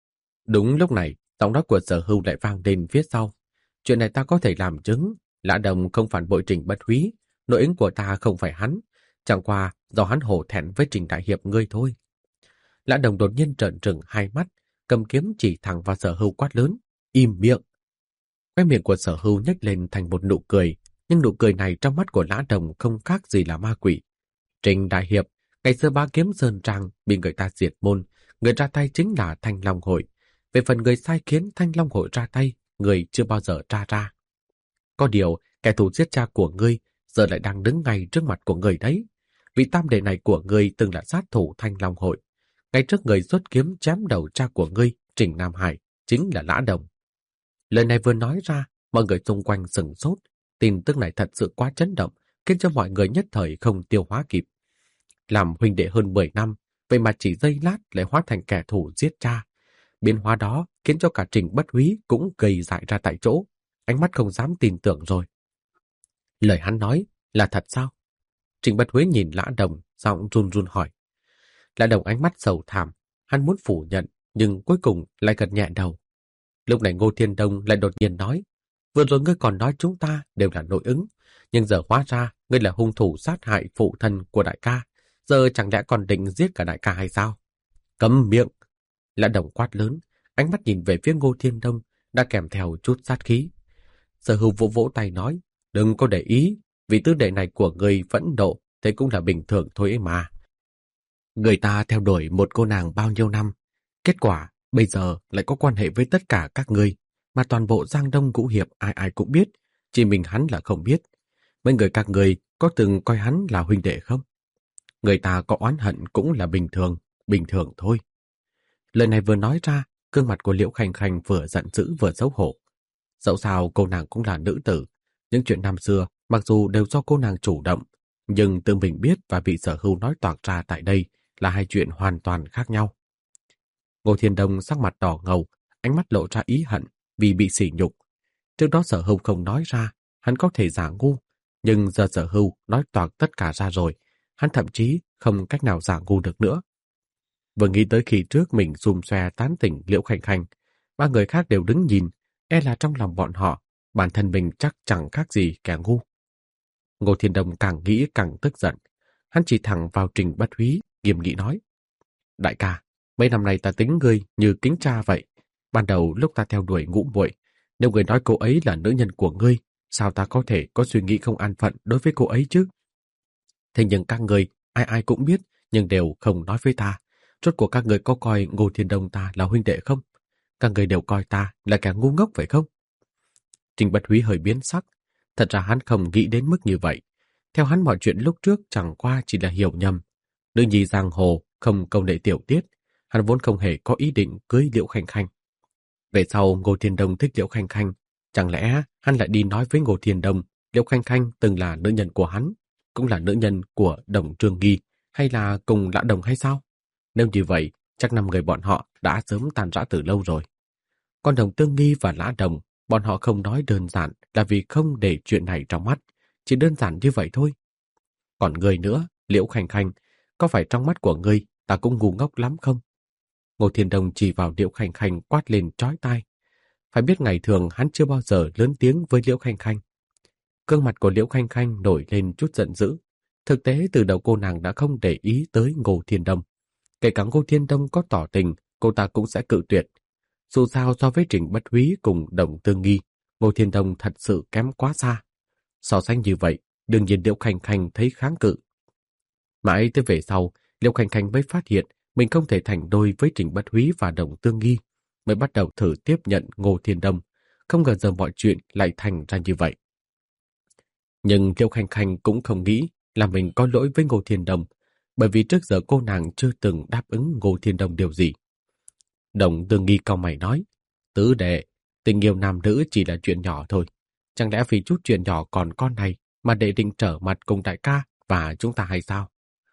Đúng lúc này, giọng nói của Sở Hưu lại vang lên phía sau: chuyện này ta có thể làm chứng, Lã Đồng không phản bội Trình Bất Húy, nội ứng của ta không phải hắn, chẳng qua do hắn hổ thẹn với Trình đại hiệp ngươi thôi. Lã Đồng đột nhiên trợn trừng hai mắt, cầm kiếm chỉ thẳng vào Sở Hưu quát lớn: im miệng! Khóe miệng của Sở Hưu nhếch lên thành một nụ cười, nhưng nụ cười này trong mắt của Lã Đồng không khác gì là ma quỷ. Trình đại hiệp, ngày xưa Bá Kiếm Sơn Trang bị người ta diệt môn, người ra tay chính là Thanh Long Hội. Về phần người sai khiến Thanh Long Hội ra tay, người chưa bao giờ tra ra. Có điều, kẻ thù giết cha của ngươi giờ lại đang đứng ngay trước mặt của người đấy. Vị tam đệ này của ngươi từng là sát thủ Thanh Long Hội. Ngay trước người xuất kiếm chém đầu cha của ngươi, Trình Nam Hải, chính là Lã Đồng. Lời này vừa nói ra, mọi người xung quanh sửng sốt. Tin tức này thật sự quá chấn động, khiến cho mọi người nhất thời không tiêu hóa kịp. Làm huynh đệ hơn 10 năm, vậy mà chỉ giây lát lại hóa thành kẻ thù giết cha. Biến hóa đó khiến cho cả Trình Bất Húy cũng gầy dại ra tại chỗ, ánh mắt không dám tin tưởng rồi. Lời hắn nói là thật sao? Trình Bất Húy nhìn Lã Đồng, giọng run run hỏi. Lã Đồng ánh mắt sầu thảm, hắn muốn phủ nhận, nhưng cuối cùng lại gật nhẹ đầu. Lúc này Ngô Thiên Đông lại đột nhiên nói: vừa rồi ngươi còn nói chúng ta đều là nội ứng, nhưng giờ hóa ra ngươi là hung thủ sát hại phụ thân của đại ca, giờ chẳng lẽ còn định giết cả đại ca hay sao? Câm miệng! Lã Đồng quát lớn, ánh mắt nhìn về phía Ngô Thiên Đông đã kèm theo chút sát khí. Sở Hưu vỗ vỗ tay nói: đừng có để ý, vì tứ đệ này của ngươi phẫn nộ, thế cũng là bình thường thôi ấy mà. Người ta theo đuổi một cô nàng bao nhiêu năm, kết quả bây giờ lại có quan hệ với tất cả các ngươi, mà toàn bộ Giang Đông Ngũ Hiệp ai ai cũng biết, chỉ mình hắn là không biết. Mấy người các ngươi có từng coi hắn là huynh đệ không? Người ta có oán hận cũng là bình thường thôi. Lời này vừa nói ra, gương mặt của Liễu Khanh Khanh vừa giận dữ vừa xấu hổ. Dẫu sao cô nàng cũng là nữ tử, những chuyện năm xưa mặc dù đều do cô nàng chủ động, nhưng tự mình biết và bị Sở Hưu nói toạc ra tại đây là hai chuyện hoàn toàn khác nhau. Ngô Thiên Đông sắc mặt đỏ ngầu, ánh mắt lộ ra ý hận vì bị sỉ nhục. Trước đó Sở Hưu không nói ra, hắn có thể giả ngu, nhưng giờ Sở Hưu nói toạc tất cả ra rồi, hắn thậm chí không cách nào giả ngu được nữa. Vừa nghĩ tới khi trước mình xùm xoe tán tỉnh Liễu Khanh Khanh, ba người khác đều đứng nhìn, e là trong lòng bọn họ, bản thân mình chắc chẳng khác gì kẻ ngu. Ngô Thiên Đông càng nghĩ càng tức giận. Hắn chỉ thẳng vào Trình Bất Húy, nghiêm nghị nói: Đại ca, mấy năm nay ta tính ngươi như kính cha vậy. Ban đầu lúc ta theo đuổi Ngũ muội, nếu ngươi nói cô ấy là nữ nhân của ngươi, sao ta có thể có suy nghĩ không an phận đối với cô ấy chứ? Thế nhưng các ngươi, ai ai cũng biết, nhưng đều không nói với ta. Rốt cuộc các ngươi có coi Ngô Thiên Đông ta là huynh đệ không? Các ngươi đều coi ta là kẻ ngu ngốc phải không? Trình Bất Húy hơi biến sắc. Thật ra hắn không nghĩ đến mức như vậy. Theo hắn mọi chuyện lúc trước chẳng qua chỉ là hiểu nhầm. Nữ nhi giang hồ không câu nệ tiểu tiết. Hắn vốn không hề có ý định cưới Liễu Khanh Khanh. Về sau Ngô Thiên Đông thích Liễu Khanh Khanh. Chẳng lẽ hắn lại đi nói với Ngô Thiên Đông Liễu Khanh Khanh từng là nữ nhân của hắn, cũng là nữ nhân của Đồng Trương Nghi, hay là cùng Lã Đồng hay sao? Nếu như vậy, chắc 5 người bọn họ đã sớm tan rã từ lâu rồi. Còn Đồng Tương Nghi và Lã Đồng, bọn họ không nói đơn giản là vì không để chuyện này trong mắt, chỉ đơn giản như vậy thôi. Còn ngươi nữa, Liễu Khanh Khanh, có phải trong mắt của ngươi ta cũng ngu ngốc lắm không? Ngô Thiên Đông chỉ vào Liễu Khanh Khanh quát lên chói tai. Phải biết ngày thường hắn chưa bao giờ lớn tiếng với Liễu Khanh Khanh. Gương mặt của Liễu Khanh Khanh nổi lên chút giận dữ. Thực tế từ đầu cô nàng đã không để ý tới Ngô Thiên Đông. Kể cả Ngô Thiên Đông có tỏ tình, cô ta cũng sẽ cự tuyệt. Dù sao so với Trình Bất Húy cùng Đồng Tương Nghi, Ngô Thiên Đông thật sự kém quá xa. So sánh như vậy, đương nhiên Liễu Khanh Khanh thấy kháng cự. Mãi tới về sau, Liễu Khanh Khanh mới phát hiện mình không thể thành đôi với Trình Bất Húy và Đồng Tương Nghi, mới bắt đầu thử tiếp nhận Ngô Thiên Đông. Không ngờ giờ mọi chuyện lại thành ra như vậy. Nhưng Liễu Khanh Khanh cũng không nghĩ là mình có lỗi với Ngô Thiên Đông, bởi vì trước giờ cô nàng chưa từng đáp ứng Ngô Thiên Đông điều gì. Đồng Tương Nghi cau mày nói: Tứ đệ, tình yêu nam nữ chỉ là chuyện nhỏ thôi. Chẳng lẽ vì chút chuyện nhỏ còn con này mà đệ định trở mặt cùng đại ca và chúng ta hay sao?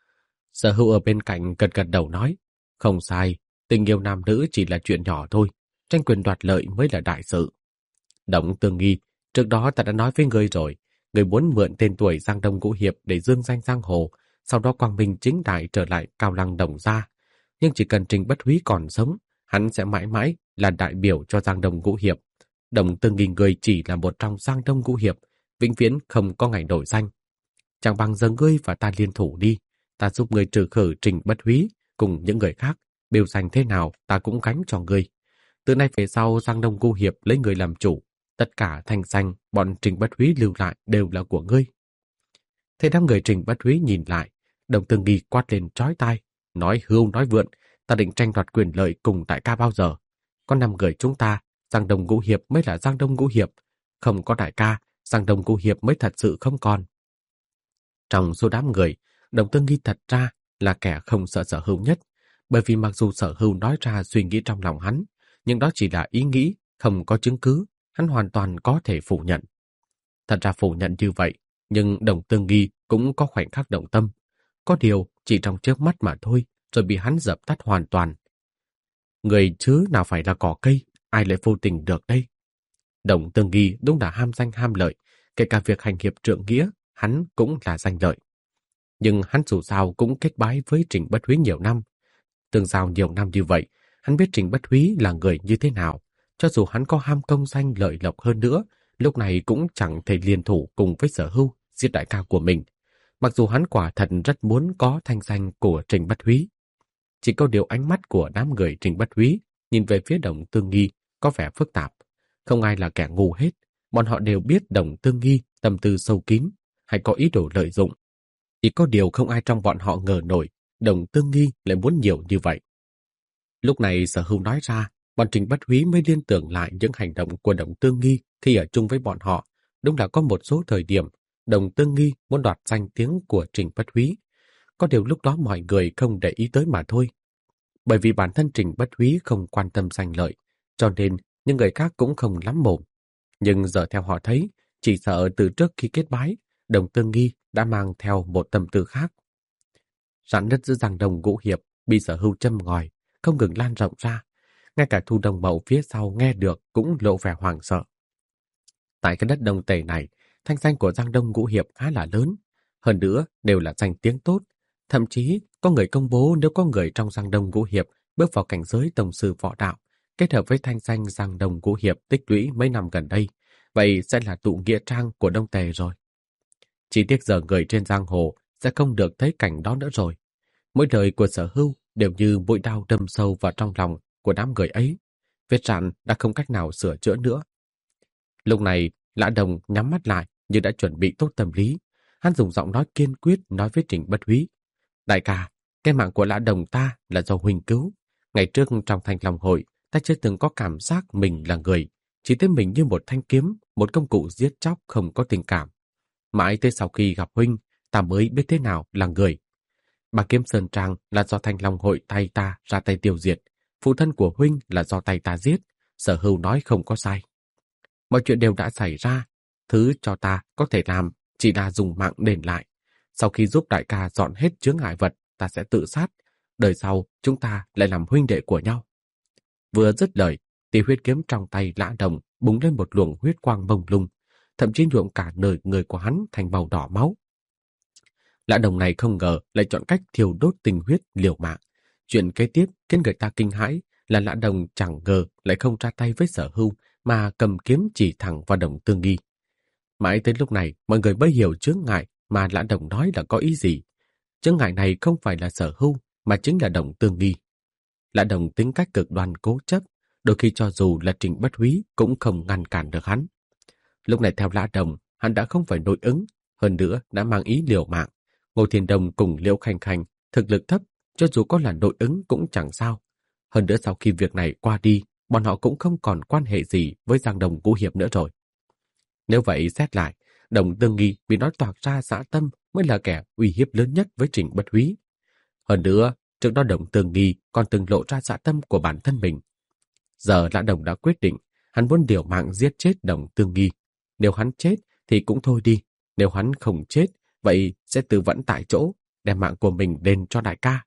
Sở Hữu ở bên cạnh gật gật đầu nói: Không sai, tình yêu nam nữ chỉ là chuyện nhỏ thôi. Tranh quyền đoạt lợi mới là đại sự. Đồng Tương Nghi, trước đó ta đã nói với ngươi rồi. Ngươi muốn mượn tên tuổi Giang Đông Ngũ Hiệp để dương danh giang hồ, sau đó quang minh chính đại trở lại Cao Lăng Đồng gia. Nhưng chỉ cần Trình Bất Húy còn sống, hắn sẽ mãi mãi là đại biểu cho Giang Đông Ngũ Hiệp. Đồng Tương Nghi người chỉ là một trong Giang Đông Ngũ Hiệp, vĩnh viễn không có ngày đổi danh. Chẳng bằng giờ ngươi và ta liên thủ đi, ta giúp ngươi trừ khử Trình Bất Húy cùng những người khác, biểu danh thế nào ta cũng gánh cho ngươi. Từ nay về sau Giang Đông Ngũ Hiệp lấy người làm chủ, tất cả thanh danh bọn Trình Bất Húy lưu lại đều là của ngươi. Thế đám người Trình Bất Húy nhìn lại, Đồng Tương Nghi quát lên chói tai, nói hưu nói vượn, ta định tranh đoạt quyền lợi cùng đại ca bao giờ? Có 5 người chúng ta, Giang Đông Ngũ Hiệp mới là Giang Đông Ngũ Hiệp, không có đại ca, Giang Đông Ngũ Hiệp mới thật sự không còn. Trong số đám người, Đồng Tương Nghi thật ra là kẻ không sợ Sở Hưu nhất, bởi vì mặc dù Sở Hưu nói ra suy nghĩ trong lòng hắn, nhưng đó chỉ là ý nghĩ, không có chứng cứ, hắn hoàn toàn có thể phủ nhận. Thật ra phủ nhận như vậy, nhưng Đồng Tương Nghi cũng có khoảnh khắc động tâm. Có điều chỉ trong chớp mắt mà thôi, rồi bị hắn dập tắt hoàn toàn. Người chứ nào phải là cỏ cây, ai lại vô tình được đây? Đồng Tương Nghi đúng là ham danh ham lợi, kể cả việc hành hiệp trượng nghĩa, hắn cũng là danh lợi. Nhưng hắn dù sao cũng kết bái với Trình Bất Húy nhiều năm. Tương giao nhiều năm như vậy, hắn biết Trình Bất Húy là người như thế nào. Cho dù hắn có ham công danh lợi lộc hơn nữa, lúc này cũng chẳng thể liên thủ cùng với Sở Hưu giết đại ca của mình. Mặc dù hắn quả thật rất muốn có thanh danh của Trình Bất Húy. Chỉ có điều ánh mắt của đám người Trình Bất Húy nhìn về phía Đồng Tương Nghi có vẻ phức tạp. Không ai là kẻ ngu hết. Bọn họ đều biết Đồng Tương Nghi tâm tư sâu kín hay có ý đồ lợi dụng. Chỉ có điều không ai trong bọn họ ngờ nổi Đồng Tương Nghi lại muốn nhiều như vậy. Lúc này Sở Hưu nói ra, bọn Trình Bất Húy mới liên tưởng lại những hành động của Đồng Tương Nghi khi ở chung với bọn họ. Đúng là có một số thời điểm Đồng Tương Nghi muốn đoạt danh tiếng của Trình Bất Húy. Có điều lúc đó mọi người không để ý tới mà thôi. Bởi vì bản thân Trình Bất Húy không quan tâm danh lợi, cho nên những người khác cũng không lắm mồm. Nhưng giờ theo họ thấy, chỉ sợ từ trước khi kết bái, Đồng Tương Nghi đã mang theo một tâm tư khác. Rạn nứt giữa Giang Đông Ngũ Hiệp bị Sở Hưu châm ngòi, không ngừng lan rộng ra. Ngay cả Thu Đồng Mậu phía sau nghe được cũng lộ vẻ hoảng sợ. Tại cái đất Đông Tề này, thanh danh của Giang Đông Ngũ Hiệp khá là lớn. Hơn nữa đều là danh tiếng tốt. Thậm chí có người công bố nếu có người trong Giang Đông Ngũ Hiệp bước vào cảnh giới tổng sư võ đạo, kết hợp với thanh danh Giang Đông Ngũ Hiệp tích lũy mấy năm gần đây, vậy sẽ là tụ nghĩa trang của Đông Tề rồi. Chỉ tiếc giờ người trên giang hồ sẽ không được thấy cảnh đó nữa rồi. Mỗi lời của Sở Hưu đều như mũi đao đâm sâu vào trong lòng của đám người ấy. Vết rạn đã không cách nào sửa chữa nữa. Lúc này, Lã Đồng nhắm mắt lại như đã chuẩn bị tốt tâm lý. Hắn dùng giọng nói kiên quyết nói với Trình Bất Húy: Đại ca, cái mạng của Lã Đồng ta là do huynh cứu. Ngày trước trong Thanh Long Hội, ta chưa từng có cảm giác mình là người, chỉ thấy mình như một thanh kiếm, một công cụ giết chóc không có tình cảm. Mãi tới sau khi gặp huynh, ta mới biết thế nào là người. Bà Kiếm Sơn Trang là do Thanh Long Hội tay ta ra tay tiêu diệt. Phụ thân của huynh là do tay ta giết. Sở Hưu nói không có sai. Mọi chuyện đều đã xảy ra. Thứ cho ta có thể làm chỉ là dùng mạng đền lại. Sau khi giúp đại ca dọn hết chướng ngại vật, ta sẽ tự sát. Đời sau chúng ta lại làm huynh đệ của nhau. Vừa dứt lời, thì huyết kiếm trong tay Lã Đồng bùng lên một luồng huyết quang mông lung, thậm chí nhuộm cả nơi người của hắn thành màu đỏ máu. Lã Đồng này không ngờ lại chọn cách thiêu đốt tình huyết liều mạng. Chuyện kế tiếp khiến người ta kinh hãi là Lã Đồng chẳng ngờ lại không ra tay với Sở Hưu mà cầm kiếm chỉ thẳng vào Đồng Tương Nghi. Mãi tới lúc này mọi người mới hiểu chướng ngại mà Lã Đồng nói là có ý gì. Chướng ngại này không phải là Sở Hưu mà chính là Đồng Tương Nghi. Lã Đồng tính cách cực đoan cố chấp, đôi khi cho dù là Trình Bất Húy cũng không ngăn cản được hắn. Lúc này theo Lã Đồng, hắn đã không phải nội ứng, hơn nữa đã mang ý liều mạng. Ngô Thiên Đồng cùng Liễu Khanh Khanh thực lực thấp, cho dù có là nội ứng cũng chẳng sao. Hơn nữa sau khi việc này qua đi, bọn họ cũng không còn quan hệ gì với Giang Đồng Ngũ Hiệp nữa rồi. Nếu vậy xét lại, Đồng Tương Nghi bị nói toạc ra dã tâm mới là kẻ uy hiếp lớn nhất với Trình Bất Húy. Hơn nữa, trước đó Đồng Tương Nghi còn từng lộ ra dã tâm của bản thân mình. Giờ Lã Đồng đã quyết định, hắn muốn liều mạng giết chết Đồng Tương Nghi. Nếu hắn chết thì cũng thôi đi, nếu hắn không chết, vậy sẽ tự vẫn tại chỗ, đem mạng của mình đền cho đại ca.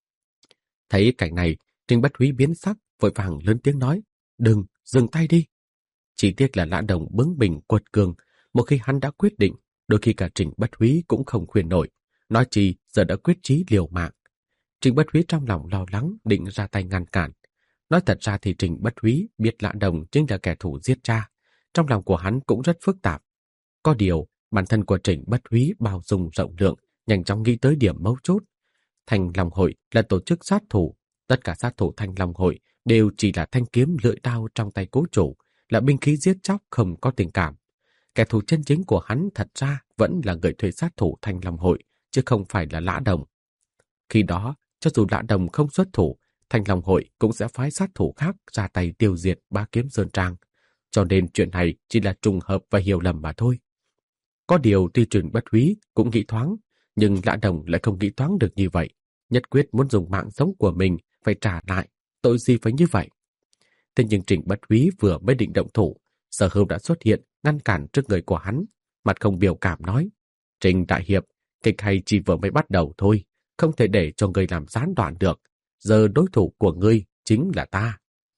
Thấy cảnh này, Trình Bất Húy biến sắc, vội vàng lớn tiếng nói: Đừng, dừng tay đi. Chỉ tiếc là Lã Đồng bướng bỉnh quật cường, một khi hắn đã quyết định, đôi khi cả Trình Bất Húy cũng không khuyên nổi, nói chi giờ đã quyết chí liều mạng. Trình Bất Húy trong lòng lo lắng định ra tay ngăn cản. Nói thật ra thì Trình Bất Húy biết Lã Đồng chính là kẻ thù giết cha, trong lòng của hắn cũng rất phức tạp. Có điều, bản thân của Trình Bất Húy bao dung rộng lượng, nhanh chóng nghĩ tới điểm mấu chốt. Thanh Long Hội là tổ chức sát thủ, tất cả sát thủ Thanh Long Hội đều chỉ là thanh kiếm lưỡi đao trong tay cố chủ, là binh khí giết chóc không có tình cảm. Kẻ thù chân chính của hắn thật ra vẫn là người thuê sát thủ Thanh Long Hội, chứ không phải là Lã Đồng. Khi đó, cho dù Lã Đồng không xuất thủ, Thanh Long Hội cũng sẽ phái sát thủ khác ra tay tiêu diệt Ba Kiếm Sơn Trang. Cho nên chuyện này chỉ là trùng hợp và hiểu lầm mà thôi. Có điều tuy Trình Bất Húy cũng nghĩ thoáng, nhưng Lã Đồng lại không nghĩ thoáng được như vậy. Nhất quyết muốn dùng mạng sống của mình phải trả lại, tội gì phải như vậy. Thế nhưng Trình Bất Húy vừa mới định động thủ, Sở Hưu đã xuất hiện ngăn cản trước người của hắn, mặt không biểu cảm nói: Trình đại hiệp, kịch hay chỉ vừa mới bắt đầu thôi, không thể để cho người làm gián đoạn được. Giờ đối thủ của ngươi chính là ta.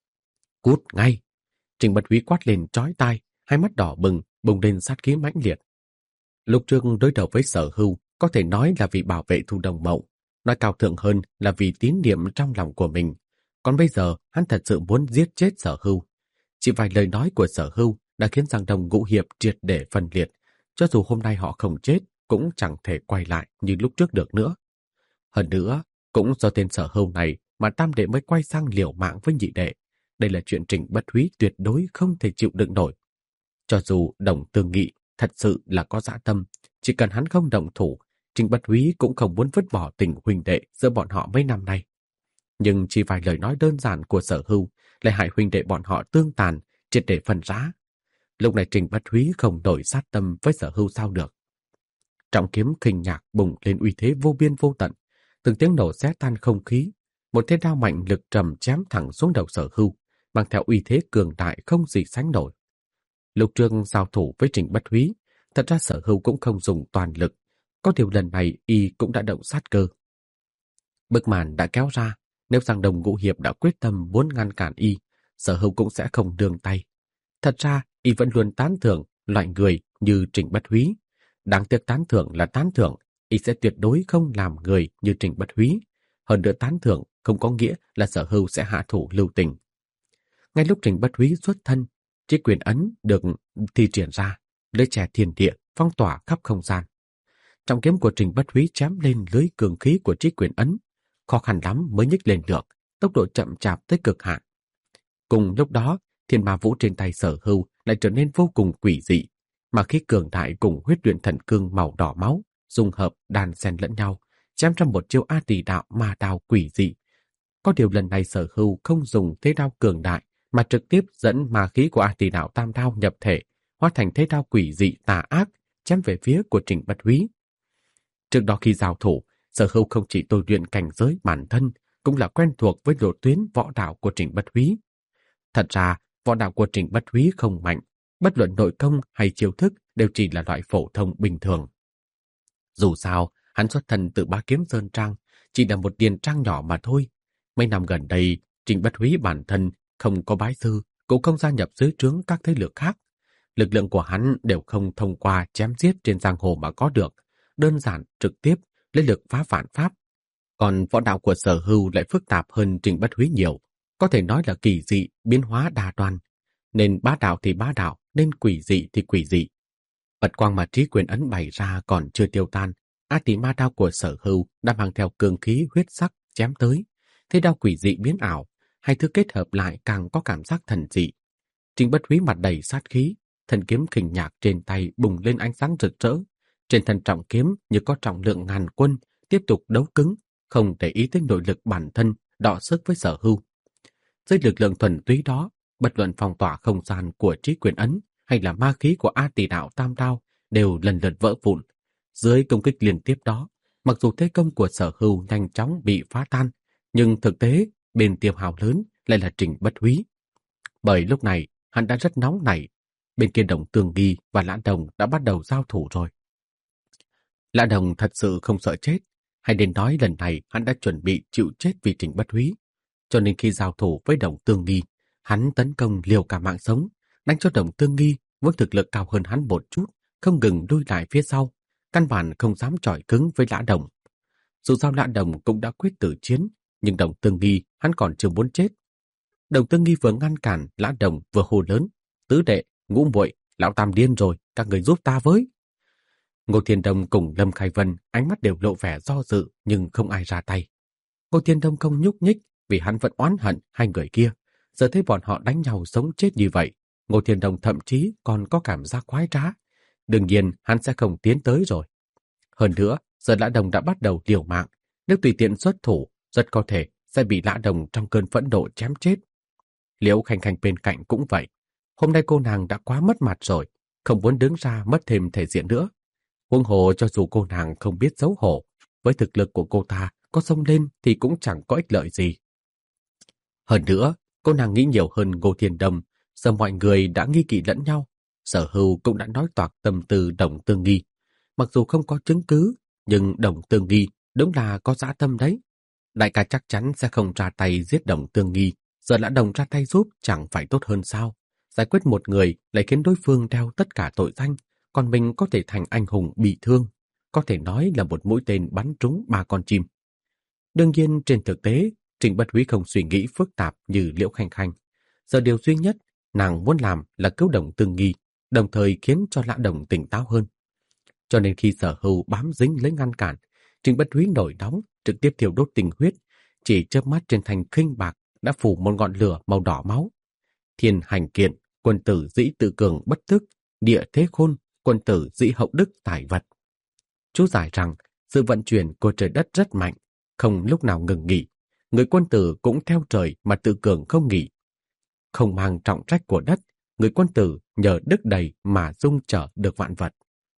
Cút ngay! Trình Bất Húy quát lên chói tai, hai mắt đỏ bừng, bùng lên sát khí mãnh liệt. Lúc trước đối đầu với Sở Hưu, có thể nói là vì bảo vệ Thu Đồng Mậu, nói cao thượng hơn là vì tín niệm trong lòng của mình. Còn bây giờ, hắn thật sự muốn giết chết Sở Hưu. Chỉ vài lời nói của Sở Hưu đã khiến Giang Đồng Ngũ Hiệp triệt để phân liệt. Cho dù hôm nay họ không chết, cũng chẳng thể quay lại như lúc trước được nữa. Hơn nữa, cũng do tên Sở Hưu này mà Tam đệ mới quay sang liều mạng với nhị đệ. Đây là chuyện Trình Bất Húy tuyệt đối không thể chịu đựng nổi. Cho dù Đồng Tương Nghị thật sự là có dã tâm, chỉ cần hắn không động thủ, Trình Bất Húy cũng không muốn vứt bỏ tình huynh đệ giữa bọn họ mấy năm nay. Nhưng chỉ vài lời nói đơn giản của Sở Hưu lại hại huynh đệ bọn họ tương tàn, triệt để phân rã. Lúc này Trình Bất Húy không đổi sát tâm với Sở Hưu sao được. Trọng kiếm khinh nhạc bùng lên uy thế vô biên vô tận, từng tiếng nổ xé tan không khí, một thế đao mạnh lực trầm chém thẳng xuống đầu Sở Hưu, mang theo uy thế cường đại không gì sánh nổi. Lục Trương giao thủ với Trình Bất Húy, thật ra Sở Hưu cũng không dùng toàn lực, có điều lần này y cũng đã động sát cơ. Bức màn đã kéo ra, nếu Giang Đồng Ngũ Hiệp đã quyết tâm muốn ngăn cản y, Sở Hưu cũng sẽ không nương tay. Thật ra, y vẫn luôn tán thưởng loại người như Trình Bất Húy. Đáng tiếc tán thưởng là tán thưởng, y sẽ tuyệt đối không làm người như Trình Bất Húy. Hơn nữa tán thưởng không có nghĩa là Sở Hưu sẽ hạ thủ lưu tình. Ngay lúc Trình Bất Húy xuất thân, chiếc quyền ấn được thi triển ra, lưỡi chè thiên địa phong tỏa khắp không gian. Trọng kiếm của Trình Bất Húy chém lên lưới cường khí của Trí Quyền Ấn, khó khăn lắm mới nhích lên được, tốc độ chậm chạp tới cực hạn. Cùng lúc đó, thiên ma vũ trên tay Sở Hưu lại trở nên vô cùng quỷ dị, mà khí cường đại cùng huyết luyện thần cương màu đỏ máu dung hợp đan xen lẫn nhau, chém ra một chiêu A Tỳ đạo ma đao quỷ dị. Có điều lần này Sở Hưu không dùng thế đao cường đại, mà trực tiếp dẫn ma khí của A Tỳ đạo tam đao nhập thể, hóa thành thế đao quỷ dị tà ác, chém về phía của Trình Bất Húy. Trước đó khi giao thủ, Sở Hưu không chỉ tôi luyện cảnh giới bản thân, cũng là quen thuộc với lộ tuyến võ đạo của Trình Bất Húy. Thật ra, võ đạo của Trình Bất Húy không mạnh, bất luận nội công hay chiêu thức đều chỉ là loại phổ thông bình thường. Dù sao, hắn xuất thân từ Bá Kiếm Sơn Trang, chỉ là một điền trang nhỏ mà thôi. Mấy năm gần đây, Trình Bất Húy bản thân không có bái sư, cũng không gia nhập dưới trướng các thế lực khác. Lực lượng của hắn đều không thông qua chém giết trên giang hồ mà có được, đơn giản, trực tiếp, lấy lực phá vạn pháp. Còn võ đạo của Sở Hưu lại phức tạp hơn Trình Bất Húy nhiều, có thể nói là kỳ dị, biến hóa đa đoan. Nên bá đạo thì bá đạo, nên quỷ dị thì quỷ dị. Mật quang mà Trí Quyền Ấn bày ra còn chưa tiêu tan, A Tỳ ma đao của Sở Hưu đã mang theo cường khí huyết sắc chém tới. Thế đao quỷ dị biến ảo, hai thứ kết hợp lại càng có cảm giác thần dị. Trình Bất Húy mặt đầy sát khí, thần kiếm khỉnh nhạc trên tay bùng lên ánh sáng rực rỡ. Trên thân trọng kiếm như có trọng lượng ngàn quân, tiếp tục đấu cứng, không để ý tới nội lực bản thân, đọ sức với Sở Hưu. Dưới lực lượng thuần túy đó, bất luận phong tỏa không gian của Trí Quyền Ấn hay là ma khí của A Tỳ đạo tam đao đều lần lượt vỡ vụn. Dưới công kích liên tiếp đó, mặc dù thế công của Sở Hưu nhanh chóng bị phá tan, nhưng thực tế bên tiêu hao lớn lại là Trình Bất Húy. Bởi lúc này hắn đã rất nóng nảy, bên kia Đồng Tương Nghi và Lã Đồng đã bắt đầu giao thủ rồi. Lã Đồng thật sự không sợ chết, hay nên nói lần này hắn đã chuẩn bị chịu chết vì Trình Bất Húy. Cho nên khi giao thủ với Đồng Tương Nghi, hắn tấn công liều cả mạng sống, đánh cho Đồng Tương Nghi với thực lực cao hơn hắn một chút, không ngừng lui lại phía sau, căn bản không dám chọi cứng với Lã Đồng. Dù sao Lã Đồng cũng đã quyết tử chiến, nhưng Đồng Tương Nghi hắn còn chưa muốn chết. Đồng Tương Nghi vừa ngăn cản Lã Đồng vừa hô lớn: "Tứ đệ, ngũ muội, lão tam điên rồi, các người giúp ta với." Ngô Thiên Đông cùng Lâm Khai Vân ánh mắt đều lộ vẻ do dự, nhưng không ai ra tay. Ngô Thiên Đông không nhúc nhích vì hắn vẫn oán hận hai người kia. Giờ thấy bọn họ đánh nhau sống chết như vậy, Ngô Thiên Đông thậm chí còn có cảm giác khoái trá. Đương nhiên hắn sẽ không tiến tới rồi. Hơn nữa, giờ Lã Đồng đã bắt đầu liều mạng, nếu tùy tiện xuất thủ, rất có thể sẽ bị Lã Đồng trong cơn phẫn nộ chém chết. Liễu Khanh Khanh bên cạnh cũng vậy. Hôm nay cô nàng đã quá mất mặt rồi, không muốn đứng ra mất thêm thể diện nữa. Huống hồ cho dù cô nàng không biết xấu hổ, với thực lực của cô ta có xông lên thì cũng chẳng có ích lợi gì. Hơn nữa, cô nàng nghĩ nhiều hơn Ngô Thiên Đông, giờ mọi người đã nghi kỵ lẫn nhau. Sở Hưu cũng đã nói toạc tâm tư Đồng Tương Nghi. Mặc dù không có chứng cứ, nhưng Đồng Tương Nghi đúng là có dã tâm đấy. Đại ca chắc chắn sẽ không ra tay giết Đồng Tương Nghi, giờ Lã Đồng ra tay giúp chẳng phải tốt hơn sao? Giải quyết một người lại khiến đối phương đeo tất cả tội danh, còn mình có thể thành anh hùng bị thương, có thể nói là một mũi tên bắn trúng 3 con chim. Đương nhiên trên thực tế, Trình Bất Húy không suy nghĩ phức tạp như Liễu Khanh Khanh. Giờ điều duy nhất nàng muốn làm là cứu Đồng Tương Nghi, đồng thời khiến cho Lã Đồng tỉnh táo hơn. Cho nên khi Sở Hưu bám dính lấy ngăn cản, Trình Bất Húy nổi nóng, trực tiếp thiêu đốt tình huyết, chỉ chớp mắt trên thành khinh bạc đã phủ một ngọn lửa màu đỏ máu. Thiên hành kiện, quân tử dĩ tự cường bất tức, địa thế khôn, quân tử dĩ hậu đức tài vật. Chú giải rằng sự vận chuyển của trời đất rất mạnh, không lúc nào ngừng nghỉ. Người quân tử cũng theo trời mà tự cường không nghỉ. Không mang trọng trách của đất, người quân tử nhờ đức đầy mà dung trở được vạn vật.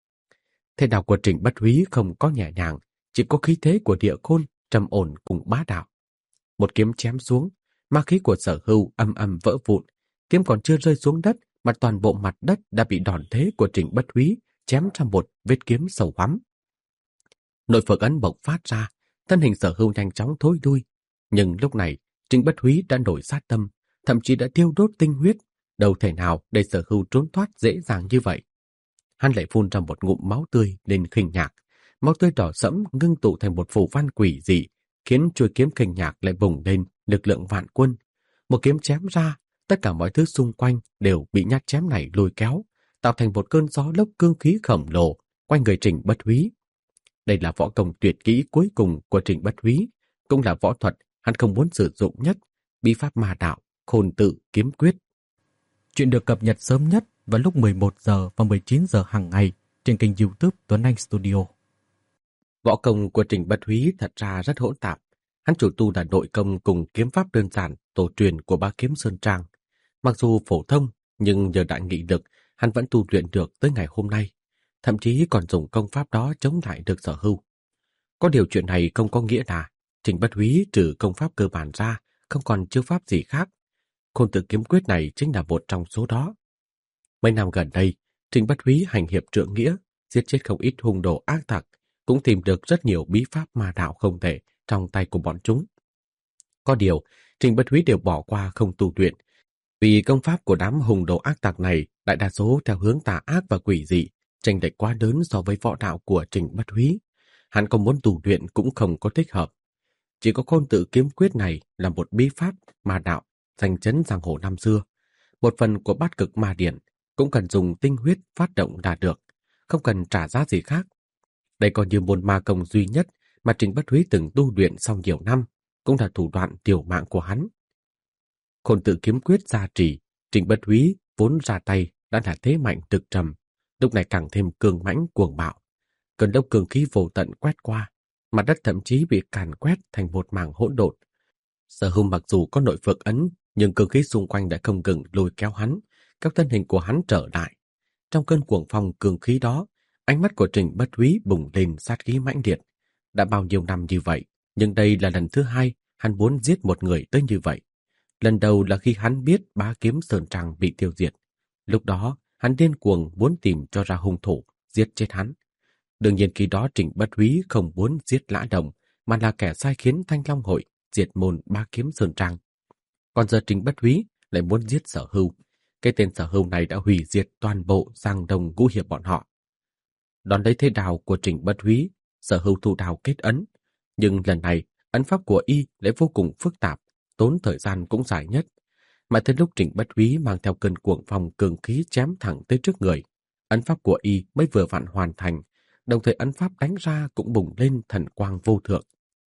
Thế đạo của Trình Bất Húy không có nhẹ nhàng, chỉ có khí thế của địa khôn, trầm ổn cùng bá đạo. Một kiếm chém xuống, ma khí của Sở Hưu âm âm vỡ vụn. Kiếm còn chưa rơi xuống đất mà toàn bộ mặt đất đã bị đòn thế của Trình Bất Húy chém ra một vết kiếm sâu hoắm. Nội phược ấn bộc phát ra, thân hình Sở Hưu nhanh chóng thối lui. Nhưng lúc này, Trình Bất Húy đã nổi sát tâm, thậm chí đã thiêu đốt tinh huyết, đâu thể nào để Sở Hưu trốn thoát dễ dàng như vậy. Hắn lại phun ra một ngụm máu tươi lên khinh nhạc, máu tươi đỏ sẫm ngưng tụ thành một phù văn quỷ dị, khiến chuôi kiếm khinh nhạc lại bùng lên lực lượng vạn quân. Một kiếm chém ra, tất cả mọi thứ xung quanh đều bị nhát chém này lôi kéo, tạo thành một cơn gió lốc cương khí khổng lồ quanh người Trình Bất Húy. Đây là võ công tuyệt kỹ cuối cùng của Trình Bất Húy, cũng là võ thuật hắn không muốn sử dụng nhất, bí pháp ma đạo, Khôn Tự Kiếm Quyết. Chuyện được cập nhật sớm nhất vào lúc 11 giờ và 19 giờ hàng ngày trên kênh YouTube Tuấn Anh Studio. Võ công của Trình Bất Húy thật ra rất hỗn tạp. Hắn chủ tu là nội công cùng kiếm pháp đơn giản tổ truyền của Bá Kiếm Sơn Trang. Mặc dù phổ thông, nhưng nhờ đại nghị lực, hắn vẫn tu luyện được tới ngày hôm nay. Thậm chí còn dùng công pháp đó chống lại được Sở Hưu. Có điều chuyện này không có nghĩa là Trình Bất Húy trừ công pháp cơ bản ra, không còn chiêu pháp gì khác. Khôn Tự Kiếm Quyết này chính là một trong số đó. Mấy năm gần đây, Trình Bất Húy hành hiệp trượng nghĩa, giết chết không ít hung đồ ác tặc, cũng tìm được rất nhiều bí pháp ma đạo không thể trong tay của bọn chúng. Có điều, Trình Bất Húy đều bỏ qua không tu luyện, vì công pháp của đám hung đồ ác tặc này đại đa số theo hướng tà ác và quỷ dị, chênh lệch quá lớn so với võ đạo của Trình Bất Húy. Hắn không muốn tu luyện cũng không có thích hợp. Chỉ có Khôn Tự Kiếm Quyết này là một bí pháp ma đạo danh chấn giang hồ năm xưa. Một phần của Bát Cực Ma Điển cũng cần dùng tinh huyết phát động là được, không cần trả giá gì khác. Đây coi như môn ma công duy nhất mà Trình Bất Húy từng tu luyện sau nhiều năm, cũng là thủ đoạn tiểu mạng của hắn. Khôn Tự Kiếm Quyết gia trì, Trình Bất Húy vốn ra tay đã là thế mạnh thực trầm, lúc này càng thêm cường mãnh cuồng bạo. Cơn lốc cường khí vô tận quét qua, mặt đất thậm chí bị càn quét thành một mảng hỗn độn. Sở Hưu mặc dù có nội phược ấn, nhưng cường khí xung quanh đã không ngừng lôi kéo hắn, các thân hình của hắn trở lại. Trong cơn cuồng phong cường khí đó, ánh mắt của Trình Bất Húy bùng lên sát khí mãnh liệt. Đã bao nhiêu năm như vậy, nhưng đây là lần thứ hai hắn muốn giết một người tới như vậy. Lần đầu là khi hắn biết Bá Kiếm Sơn Trang bị tiêu diệt. Lúc đó, hắn điên cuồng muốn tìm cho ra hung thủ, giết chết hắn. Đương nhiên khi đó Trình Bất Húy không muốn giết Lã Đồng, mà là kẻ sai khiến Thanh Long Hội diệt môn Bá Kiếm Sơn Trang. Còn giờ Trình Bất Húy lại muốn giết Sở Hưu. Cái tên Sở Hưu này đã hủy diệt toàn bộ Giang Đông ngũ hiệp bọn họ. Đón lấy thế đào của Trình Bất Húy, Sở Hưu thu đào kết ấn. Nhưng lần này, ấn pháp của y lại vô cùng phức tạp, tốn thời gian cũng dài nhất. Mà tới lúc Trình Bất Húy mang theo cơn cuồng phong cường khí chém thẳng tới trước người, ấn pháp của y mới vừa vặn hoàn thành, đồng thời ấn pháp đánh ra cũng bùng lên thần quang vô thượng.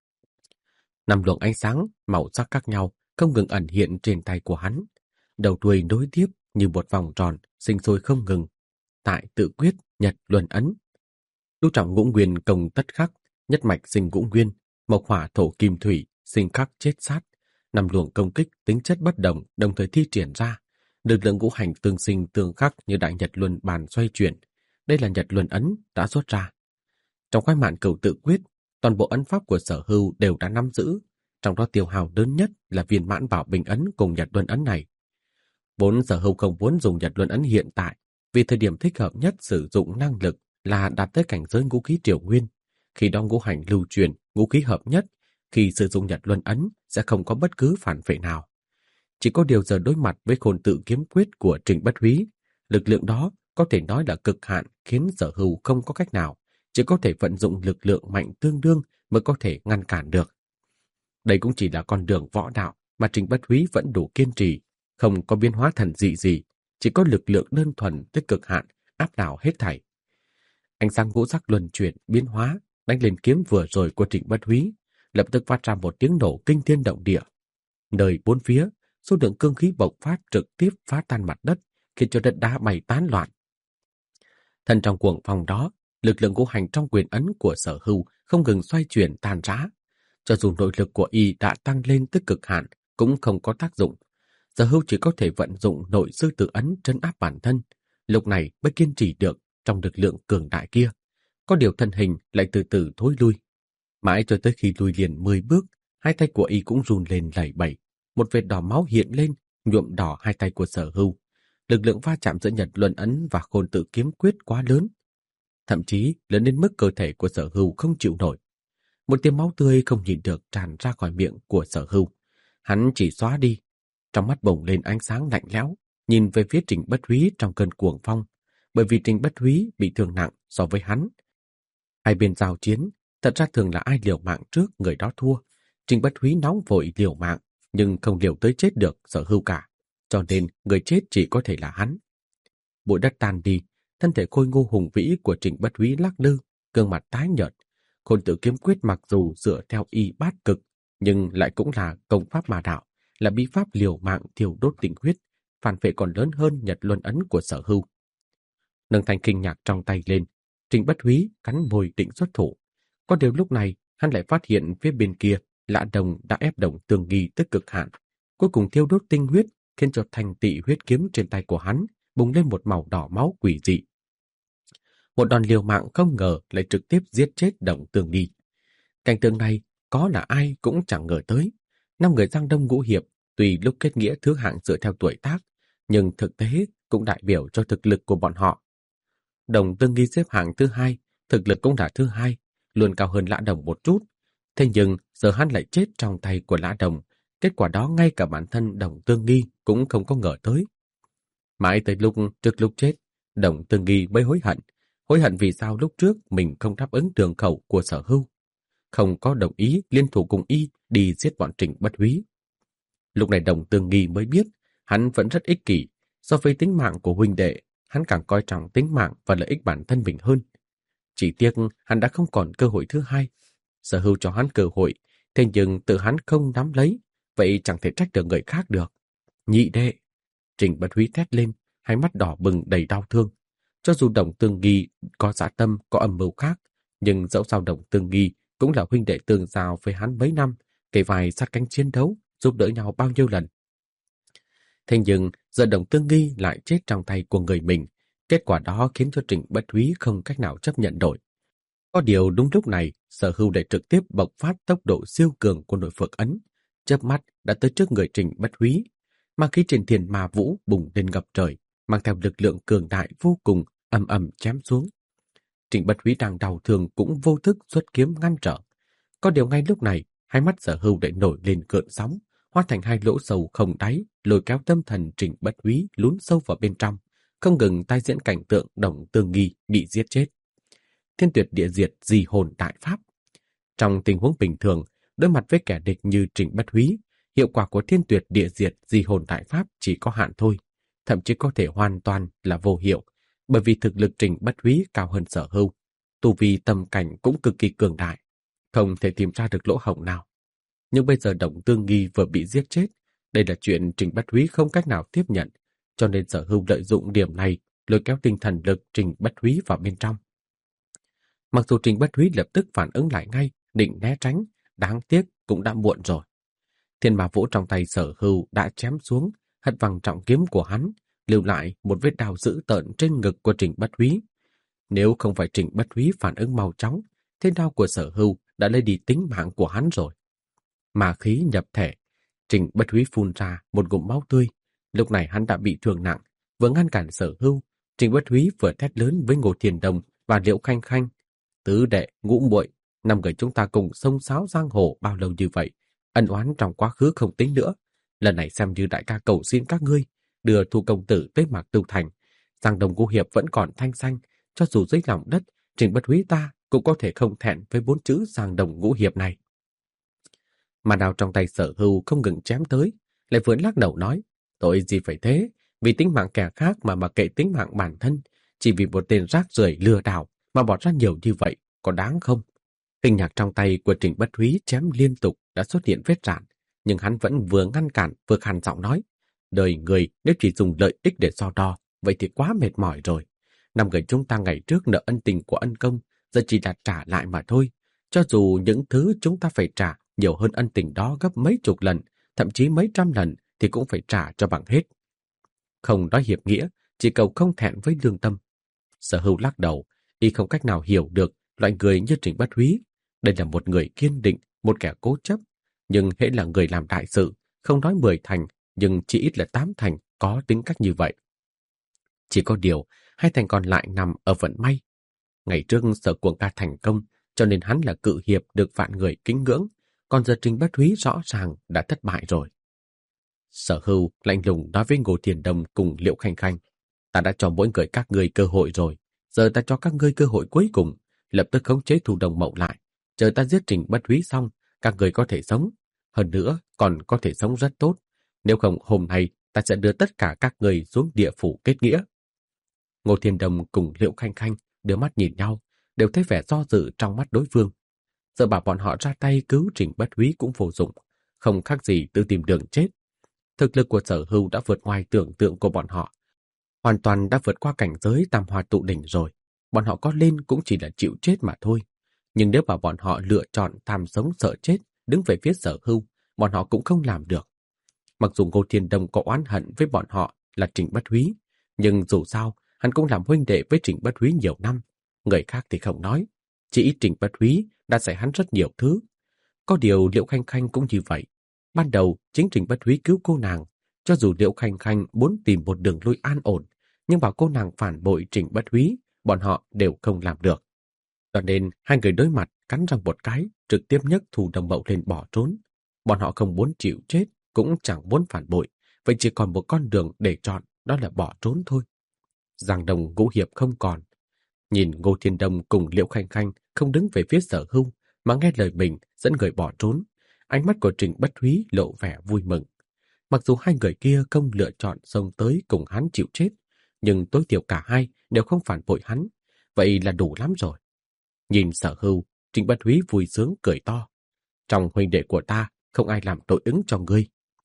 5 luồng ánh sáng, màu sắc khác nhau không ngừng ẩn hiện trên tay của hắn. Đầu đuôi nối tiếp như một vòng tròn, sinh sôi không ngừng. Tại Tự Quyết, Nhật Luân Ấn. Lưu trọng ngũ nguyên công tất khắc, nhất mạch sinh ngũ nguyên, mộc hỏa thổ kim thủy, sinh khắc chết sát. 5 luồng công kích tính chất bất đồng đồng thời thi triển ra. Lực lượng ngũ hành tương sinh tương khắc như đại Nhật Luân bàn xoay chuyển. Đây là Nhật Luân Ấn đã xuất ra. Trong khoái mạn Cửu Tự Quyết, toàn bộ ấn pháp của Sở Hưu đều đã nắm giữ, trong đó tiêu hao lớn nhất là viên mãn bảo bình ấn cùng Nhật Luân Ấn này. Vốn Sở Hưu không muốn dùng Nhật Luân Ấn hiện tại, vì thời điểm thích hợp nhất sử dụng năng lực là đạt tới cảnh giới ngũ khí triều nguyên. Khi đó ngũ hành lưu truyền, ngũ khí hợp nhất, khi sử dụng Nhật Luân Ấn sẽ không có bất cứ phản phệ nào. Chỉ có điều giờ đối mặt với Khôn Tự Kiếm Quyết của Trình Bất Húy, lực lượng đó có thể nói là cực hạn, khiến Sở Hưu không có cách nào, chỉ có thể vận dụng lực lượng mạnh tương đương mới có thể ngăn cản được. Đây cũng chỉ là con đường võ đạo mà Trình Bất Húy vẫn đủ kiên trì, không có biến hóa thần dị gì, chỉ có lực lượng đơn thuần tới cực hạn áp đảo hết thảy. Ánh sáng ngũ sắc luân chuyển biến hóa đánh lên kiếm vừa rồi của Trình Bất Húy, lập tức phát ra một tiếng nổ kinh thiên động địa. Nơi bốn phía, số lượng cương khí bộc phát trực tiếp phá tan mặt đất, khiến cho đất đá bay tán loạn. Thân trong cuồng phong đó, lực lượng ngũ hành trong quyền ấn của Sở Hưu không ngừng xoay chuyển tàn rã. Cho dù nội lực của y đã tăng lên tới cực hạn, cũng không có tác dụng. Sở Hưu chỉ có thể vận dụng nội sư tử ấn trấn áp bản thân, lúc này mới kiên trì được trong lực lượng cường đại kia. Có điều thân hình lại từ từ thối lui. Mãi cho tới khi lui liền 10 bước, hai tay của y cũng run lên lẩy bẩy. Một vệt đỏ máu hiện lên, nhuộm đỏ hai tay của Sở Hưu. Lực lượng va chạm giữa Nhật Luân Ấn và Khôn Tự Kiếm Quyết quá lớn. Thậm chí lớn đến mức cơ thể của Sở Hưu không chịu nổi. Một tia máu tươi không nhịn được tràn ra khỏi miệng của Sở Hưu. Hắn chỉ xóa đi. Trong mắt bùng lên ánh sáng lạnh lẽo, nhìn về phía Trình Bất Húy trong cơn cuồng phong. Bởi vì Trình Bất Húy bị thương nặng so với hắn. Hai bên giao chiến, thật ra thường là ai liều mạng trước người đó thua. Trình Bất Húy nóng vội liều mạng, nhưng không liều tới chết được Sở Hưu cả. Cho nên người chết chỉ có thể là hắn. Bụi đất tan đi, thân thể khôi ngô hùng vĩ của Trình Bất Húy lắc lư, gương mặt tái nhợt. Khôn Tử kiếm quyết mặc dù dựa theo y bát cực, nhưng lại cũng là công pháp mà đạo, là bí pháp liều mạng thiêu đốt tinh huyết, phản vệ còn lớn hơn Nhật Luân ấn của Sở Hưu. Nâng thanh kinh nhạc trong tay lên, Trình Bất Húy cắn môi định xuất thủ. Có điều lúc này, hắn lại phát hiện phía bên kia, Lã Đồng đã ép Đồng Tương Nghi tới cực hạn, cuối cùng thiêu đốt tinh huyết, khiến cho thanh tị huyết kiếm trên tay của hắn bùng lên một màu đỏ máu quỷ dị. Một đòn liều mạng không ngờ lại trực tiếp giết chết Đồng Tương Nghi. Cảnh tượng này có là ai cũng chẳng ngờ tới. 5 người Giang Đông Ngũ Hiệp tuy lúc kết nghĩa thứ hạng dựa theo tuổi tác, nhưng thực tế cũng đại biểu cho thực lực của bọn họ. Đồng Tương Nghi xếp hạng thứ 2, thực lực cũng là thứ 2, luôn cao hơn Lã Đồng một chút. Thế nhưng giờ hắn lại chết trong tay của Lã Đồng, kết quả đó ngay cả bản thân Đồng Tương Nghi cũng không có ngờ tới. Mãi tới trước lúc chết, Đồng Tương Nghi mới hối hận vì sao lúc trước mình không đáp ứng đường khẩu của Sở Hưu, không có đồng ý liên thủ cùng y đi giết bọn Trình Bất Húy. Lúc này Đồng Tương Nghi mới biết hắn vẫn rất ích kỷ, so với tính mạng của huynh đệ, hắn càng coi trọng tính mạng và lợi ích bản thân mình hơn. Chỉ tiếc hắn đã không còn cơ hội thứ hai. Sở Hưu cho hắn cơ hội, thế nhưng tự hắn không nắm lấy, vậy chẳng thể trách được người khác được. Nhị đệ! Trình Bất Húy thét lên, hai mắt đỏ bừng đầy đau thương. Cho dù Đồng Tương Nghi có dã tâm, có âm mưu khác, nhưng dẫu sao Đồng Tương Nghi cũng là huynh đệ tương giao với hắn mấy năm, kể vài sát cánh chiến đấu, giúp đỡ nhau bao nhiêu lần. Thế nhưng giờ Đồng Tương Nghi lại chết trong tay của người mình, kết quả đó khiến cho Trình Bất Húy không cách nào chấp nhận nổi. Có điều đúng lúc này, Sở Hưu để trực tiếp bộc phát tốc độ siêu cường của nội Phượng ấn, chớp mắt đã tới trước người Trình Bất Húy, mà khí trên thiên ma vũ bùng lên ngập trời, mang theo lực lượng cường đại vô cùng, ầm ầm chém xuống. Trình Bất Húy đang đau thương cũng vô thức xuất kiếm ngăn trở. Có điều ngay lúc này, hai mắt Sở Hưu lại nổi lên cơn sóng, hóa thành hai lỗ sâu không đáy, lôi kéo tâm thần Trình Bất Húy lún sâu vào bên trong, không ngừng tái diễn cảnh tượng Đồng Tương Nghi bị giết chết. Thiên tuyệt địa diệt di hồn đại pháp. Trong tình huống bình thường, đối mặt với kẻ địch như Trình Bất Húy, hiệu quả của thiên tuyệt địa diệt di hồn đại pháp chỉ có hạn thôi, thậm chí có thể hoàn toàn là vô hiệu, bởi vì thực lực Trình Bất Húy cao hơn Sở Hưu, tu vi tâm cảnh cũng cực kỳ cường đại, không thể tìm ra được lỗ hổng nào. Nhưng bây giờ Đồng Tương Nghi vừa bị giết chết, đây là chuyện Trình Bất Húy không cách nào tiếp nhận, cho nên Sở Hưu lợi dụng điểm này lôi kéo tinh thần lực Trình Bất Húy vào bên trong. Mặc dù Trình Bất Húy lập tức phản ứng lại ngay, định né tránh, đáng tiếc cũng đã muộn rồi. Thiên ma vũ trong tay Sở Hưu đã chém xuống, hất văng trọng kiếm của hắn, lưu lại một vết đao dữ tợn trên ngực của Trình Bất Húy. Nếu không phải Trình Bất Húy phản ứng mau chóng, thế đao của Sở Hưu đã lấy đi tính mạng của hắn rồi. Ma khí nhập thể, Trình Bất Húy phun ra một ngụm máu tươi. Lúc này hắn đã bị thương nặng, vừa ngăn cản Sở Hưu, Trình Bất Húy vừa thét lớn với Ngô Thiền Đồng và Liễu Khanh Khanh: "Tứ đệ, ngũ muội, 5 người chúng ta cùng xông xáo giang hồ bao lâu như vậy, ân oán trong quá khứ không tính nữa. Lần này xem như đại ca cầu xin các ngươi, đưa Thu công tử tới Mạc Tưu Thành. Giang Đông Ngũ Hiệp vẫn còn thanh xanh, cho dù dưới lòng đất, Trình Bất Húy ta cũng có thể không thẹn với 4 chữ Giang Đông Ngũ Hiệp này." Mà đao trong tay Sở Hưu không ngừng chém tới, lại vừa lắc đầu nói: "Tội gì phải thế, vì tính mạng kẻ khác mà mặc kệ tính mạng bản thân, chỉ vì một tên rác rưởi lừa đảo mà bỏ ra nhiều như vậy, có đáng không?" Kinh nhạc trong tay của Trình Bất Húy chém liên tục đã xuất hiện vết rạn, nhưng hắn vẫn vừa ngăn cản vừa khàn giọng nói: "Đời người nếu chỉ dùng lợi ích để so đo, vậy thì quá mệt mỏi rồi. 5 người chúng ta ngày trước nợ ân tình của ân công, giờ chỉ là trả lại mà thôi. Cho dù những thứ chúng ta phải trả nhiều hơn ân tình đó gấp mấy chục lần, thậm chí mấy trăm lần, thì cũng phải trả cho bằng hết. Không nói hiệp nghĩa, chỉ cầu không thẹn với lương tâm." Sở Hưu lắc đầu, y không cách nào hiểu được loại người như Trình Bất Húy. Đây là một người kiên định, một kẻ cố chấp, nhưng hễ là người làm đại sự, không nói 10 thành, nhưng chỉ ít là 8 thành có tính cách như vậy. Chỉ có điều, 2 thành còn lại nằm ở vận may. Ngày trước Sở Cuồng Ca thành công, cho nên hắn là cự hiệp được vạn người kính ngưỡng, còn giờ Trình Bất Húy rõ ràng đã thất bại rồi. Sở Hưu lạnh lùng nói với Ngô Thiền Đồng cùng Liễu Khanh Khanh: "Ta đã cho mỗi người các ngươi cơ hội rồi, giờ ta cho các ngươi cơ hội cuối cùng, lập tức khống chế Thu Đồng Mậu lại. Chờ ta giết Trình Bất Húy xong, các ngươi có thể sống, hơn nữa còn có thể sống rất tốt. Nếu không hôm nay ta sẽ đưa tất cả các ngươi xuống địa phủ kết nghĩa." Ngô Thiền Đồng cùng Liễu Khanh Khanh đưa mắt nhìn nhau, đều thấy vẻ do dự trong mắt đối phương. Giờ bảo bọn họ ra tay cứu Trình Bất Húy cũng vô dụng, không khác gì tự tìm đường chết. Thực lực của Sở Hưu đã vượt ngoài tưởng tượng của bọn họ, hoàn toàn đã vượt qua cảnh giới tam hoa tụ đỉnh rồi. Bọn họ có lên cũng chỉ là chịu chết mà thôi. Nhưng nếu bảo bọn họ lựa chọn tham sống sợ chết, đứng về phía Sở Hưu, bọn họ cũng không làm được. Mặc dù Ngô Thiên Đông có oán hận với bọn họ là Trình Bất Húy, nhưng dù sao, hắn cũng làm huynh đệ với Trình Bất Húy nhiều năm. Người khác thì không nói. Chỉ ít Trình Bất Húy đã dạy hắn rất nhiều thứ. Có điều Liễu Khanh Khanh cũng như vậy. Ban đầu, chính Trình Bất Húy cứu cô nàng. Cho dù Liễu Khanh Khanh muốn tìm một đường lui an ổn, nhưng bảo cô nàng phản bội Trình Bất Húy, bọn họ đều không làm được. Cho nên, hai người đối mặt, cắn răng một cái, trực tiếp nhấc Thủ Đồng Mậu lên bỏ trốn. Bọn họ không muốn chịu chết, cũng chẳng muốn phản bội, vậy chỉ còn một con đường để chọn, đó là bỏ trốn thôi. Giang Đồng Ngũ Hiệp không còn. Nhìn Ngô Thiên Đông cùng Liễu Khanh Khanh không đứng về phía Sở Hưu, mà nghe lời mình dẫn người bỏ trốn, ánh mắt của Trình Bất Húy lộ vẻ vui mừng. Mặc dù hai người kia không lựa chọn xông tới cùng hắn chịu chết, nhưng tối thiểu cả hai đều không phản bội hắn, vậy là đủ lắm rồi. Nhìn Sở Hưu, Trình Bất Húy vui sướng cười to. Trong huynh đệ của ta, không ai làm đối ứng cho ngươi.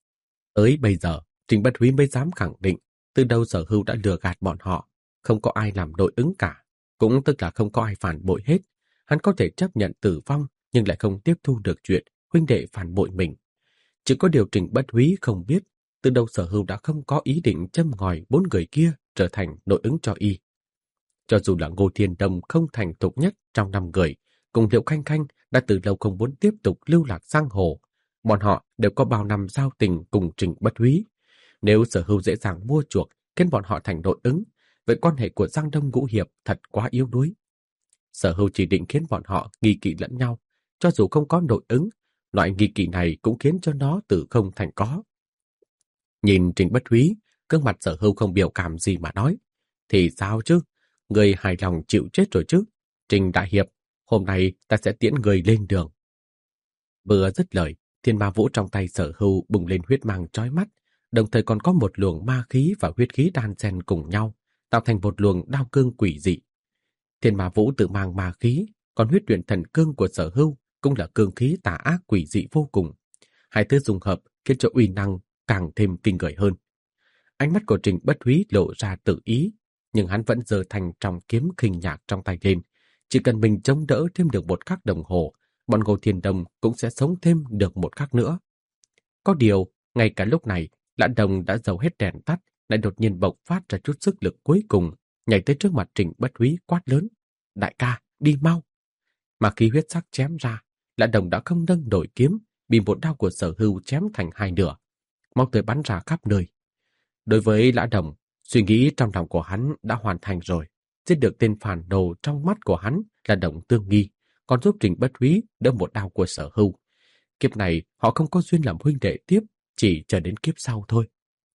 Tới bây giờ, Trình Bất Húy mới dám khẳng định, từ đâu Sở Hưu đã lừa gạt bọn họ, không có ai làm đối ứng cả, cũng tức là không có ai phản bội hết. Hắn có thể chấp nhận tử vong, nhưng lại không tiếp thu được chuyện huynh đệ phản bội mình. Chỉ có điều Trình Bất Húy không biết, từ đâu Sở Hưu đã không có ý định châm ngòi 4 người kia trở thành nội ứng cho y. Cho dù là Ngô Thiên Đông không thành thục nhất trong 5 người, cùng Liễu Khanh Khanh đã từ lâu không muốn tiếp tục lưu lạc giang hồ. Bọn họ đều có bao năm giao tình cùng Trình Bất Húy. Nếu Sở Hưu dễ dàng mua chuộc, khiến bọn họ thành nội ứng, vậy quan hệ của Giang Đông Ngũ Hiệp thật quá yếu đuối. Sở Hưu chỉ định khiến bọn họ nghi kỵ lẫn nhau, cho dù không có nội ứng, loại nghi kỵ này cũng khiến cho nó từ không thành có. Nhìn Trình Bất Húy, gương mặt Sở Hưu không biểu cảm gì mà nói. Thì sao chứ? Người hài lòng chịu chết rồi chứ? Trình đại hiệp, hôm nay ta sẽ tiễn người lên đường. Vừa dứt lời, thiên ma vũ trong tay Sở Hưu bùng lên huyết mang chói mắt, đồng thời còn có một luồng ma khí và huyết khí đan xen cùng nhau, tạo thành một luồng đao cương quỷ dị. Thiên ma vũ tự mang ma khí, còn huyết luyện thần cương của Sở Hưu cũng là cương khí tà ác quỷ dị vô cùng. Hai thứ dung hợp khiến cho uy năng càng thêm kinh người hơn. Ánh mắt của Trình Bất Húy lộ ra tự ý, nhưng hắn vẫn giơ thành trong kiếm khinh nhạc trong tay lên. Chỉ cần mình chống đỡ thêm được một khắc đồng hồ, bọn Ngô Thiên Đông cũng sẽ sống thêm được một khắc nữa. Có điều, ngay cả lúc này, Lã Đồng đã dầu hết đèn tắt, lại đột nhiên bộc phát ra chút sức lực cuối cùng, nhảy tới trước mặt Trình Bất Húy quát lớn. Đại ca, đi mau! Mà khi huyết sắc chém ra, Lã Đồng đã không nâng nổi kiếm, bị một đao của Sở Hưu chém thành hai nửa. Máu tươi bắn ra khắp nơi. Đối với Lã Đồng, suy nghĩ trong lòng của hắn đã hoàn thành rồi. Giết được tên phản đồ trong mắt của hắn là Động Tương Nghi, còn giúp Trình Bất Húy đỡ một đao của Sở Hưu. Kiếp này họ không có duyên làm huynh đệ tiếp, chỉ chờ đến kiếp sau thôi.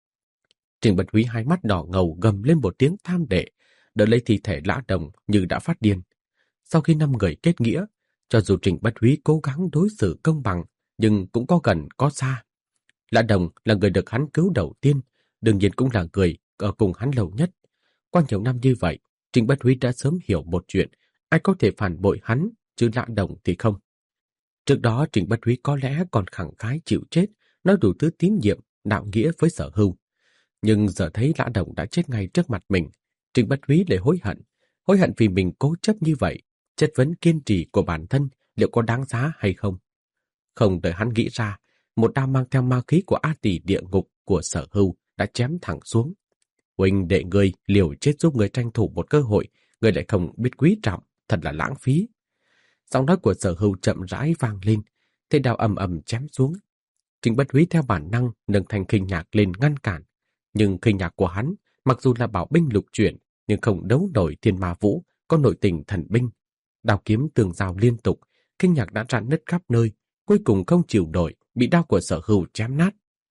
Trình Bất Húy hai mắt đỏ ngầu gầm lên một tiếng tham đệ, đỡ lấy thi thể Lã Đồng như đã phát điên. Sau khi 5 người kết nghĩa, cho dù Trình Bất Húy cố gắng đối xử công bằng, nhưng cũng có gần có xa. Lã Đồng là người được hắn cứu đầu tiên, đương nhiên cũng là người ở cùng hắn lâu nhất. Qua nhiều năm như vậy, Trình Bất Húy đã sớm hiểu một chuyện, ai có thể phản bội hắn, chứ Lã Đồng thì không. Trước đó Trình Bất Húy có lẽ còn khẳng khái chịu chết, nói đủ thứ tín nhiệm, đạo nghĩa với Sở Hưu. Nhưng giờ thấy Lã Đồng đã chết ngay trước mặt mình, Trình Bất Húy lại hối hận vì mình cố chấp như vậy, chất vấn kiên trì của bản thân liệu có đáng giá hay không. Không đợi hắn nghĩ ra, một đao mang theo ma khí của A Tỳ địa ngục của Sở Hưu đã chém thẳng xuống. Huynh đệ ngươi liều chết giúp người tranh thủ một cơ hội, người lại không biết quý trọng, thật là lãng phí. Giọng nói của Sở Hưu chậm rãi vang lên, thế đao ầm ầm chém xuống. Trình Bất Húy theo bản năng nâng thanh khinh nhạc lên ngăn cản, nhưng khinh nhạc của hắn mặc dù là bảo binh lục chuyển, nhưng không đấu nổi thiên ma vũ có nội tình thần binh. Đao kiếm tường rào liên tục, khinh nhạc đã rạn nứt khắp nơi, cuối cùng không chịu nổi, bị đao của Sở Hưu chém nát.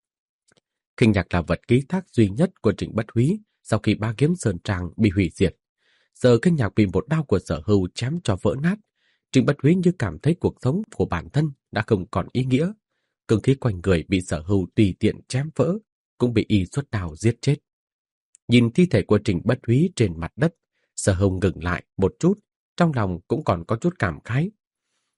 Khinh nhạc là vật ký thác duy nhất của Trình Bất Húy sau khi 3 kiếm sơn tràng bị hủy diệt. Giờ khinh nhạc bị một đao của Sở Hưu chém cho vỡ nát, Trình Bất Húy như cảm thấy cuộc sống của bản thân đã không còn ý nghĩa. Cương khí quanh người bị Sở Hưu tùy tiện chém vỡ, cũng bị y xuất đao giết chết. Nhìn thi thể của Trình Bất Húy trên mặt đất, Sở Hưu ngừng lại một chút, trong lòng cũng còn có chút cảm khái.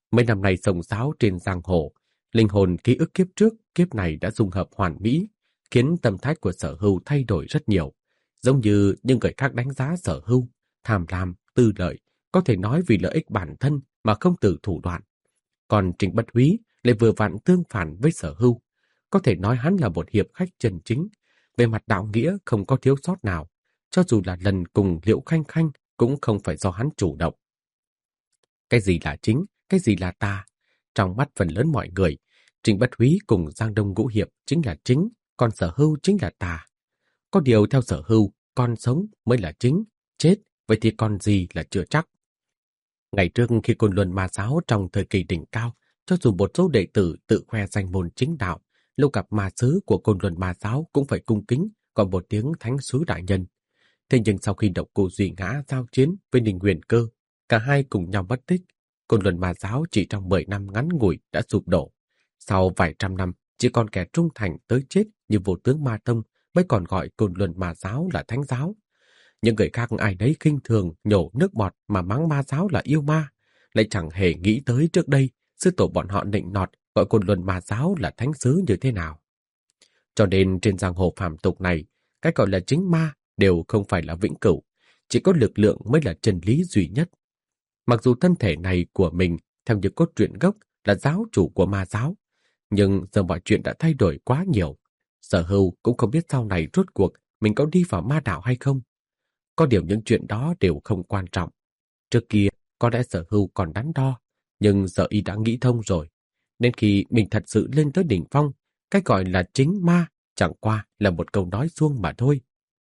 Mấy năm nay sông sáo trên giang hồ, linh hồn ký ức kiếp trước, kiếp này đã dung hợp hoàn mỹ, khiến tâm thái của Sở Hưu thay đổi rất nhiều. Giống như những người khác đánh giá Sở Hưu, tham lam, tư lợi, có thể nói vì lợi ích bản thân mà không từ thủ đoạn. Còn Trình Bất Húy lại vừa vặn tương phản với Sở Hưu. Có thể nói hắn là một hiệp khách chân chính, về mặt đạo nghĩa không có thiếu sót nào, cho dù là lần cùng Liễu Khanh Khanh cũng không phải do hắn chủ động. Cái gì là chính, cái gì là tà? Trong mắt phần lớn mọi người, Trình Bất Húy cùng Giang Đông Ngũ Hiệp chính là chính, còn Sở Hưu chính là tà. Có điều theo Sở Hưu, con sống mới là chính, chết, vậy thì còn gì là chưa chắc. Ngày trước khi Côn Luân Ma Giáo trong thời kỳ đỉnh cao, cho dù một số đệ tử tự khoe danh môn chính đạo, lúc gặp ma sứ của Côn Luân Ma Giáo cũng phải cung kính, còn một tiếng thánh sứ đại nhân. Thế nhưng sau khi Độc Cô Duy Ngã giao chiến với Ninh Huyền Cơ, cả hai cùng nhau mất tích, Côn Luân Ma Giáo chỉ trong 10 năm ngắn ngủi đã sụp đổ. Sau vài trăm năm, chỉ còn kẻ trung thành tới chết như Vô Tướng Ma Tông mới còn gọi Côn Luân Ma Giáo là thánh giáo. Những người khác ai đấy khinh thường nhổ nước bọt mà mắng ma giáo là yêu ma, lại chẳng hề nghĩ tới trước đây sư tổ bọn họ nịnh nọt gọi Côn Luân Ma Giáo là thánh sứ như thế nào. Cho nên trên giang hồ phàm tục này, cái gọi là chính ma đều không phải là vĩnh cửu, chỉ có lực lượng mới là chân lý duy nhất. Mặc dù thân thể này của mình theo như cốt truyện gốc là giáo chủ của ma giáo, nhưng giờ mọi chuyện đã thay đổi quá nhiều. Sở Hưu cũng không biết sau này rốt cuộc mình có đi vào ma đạo hay không. Có điều những chuyện đó đều không quan trọng. Trước kia, có lẽ Sở Hưu còn đắn đo, nhưng giờ y đã nghĩ thông rồi. Nên khi mình thật sự lên tới đỉnh phong, cái gọi là chính ma chẳng qua là một câu nói suông mà thôi.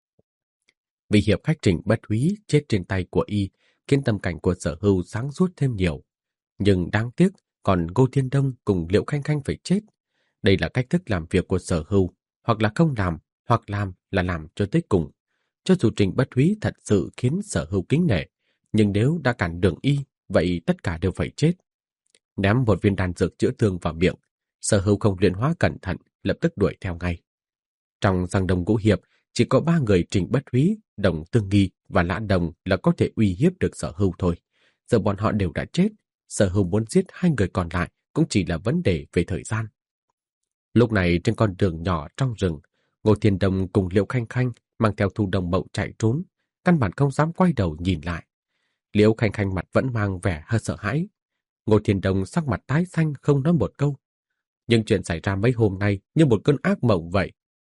Vì hiệp khách Trình Bất Húy chết trên tay của y khiến tâm cảnh của Sở Hưu sáng suốt thêm nhiều. Nhưng đáng tiếc, còn Ngô Thiên Đông cùng Liễu Khanh Khanh phải chết. Đây là cách thức làm việc của Sở Hưu, hoặc là không làm, hoặc làm là làm cho tới cùng. Cho dù Trình Bất Húy thật sự khiến Sở Hưu kính nể, nhưng nếu đã cản đường y, vậy tất cả đều phải chết. Ném một viên đan dược chữa thương vào miệng, Sở Hưu không luyện hóa cẩn thận, lập tức đuổi theo ngay. Trong Giang Đông Ngũ Hiệp, chỉ có 3 người Trình Bất Húy, Đồng Tương Nghi và Lã Đồng là có thể uy hiếp được Sở Hưu thôi. Giờ bọn họ đều đã chết, Sở Hưu muốn giết 2 người còn lại cũng chỉ là vấn đề về thời gian. Lúc này trên con đường nhỏ trong rừng, Ngô Thiên Đông cùng Liễu Khanh Khanh mang theo Thu Đồng Mậu chạy trốn, căn bản không dám quay đầu nhìn lại. Liễu Khanh Khanh mặt vẫn mang vẻ hơi sợ hãi. Ngô Thiên Đông sắc mặt tái xanh không nói một câu. Nhưng chuyện xảy ra mấy hôm nay như một cơn ác mộng vậy.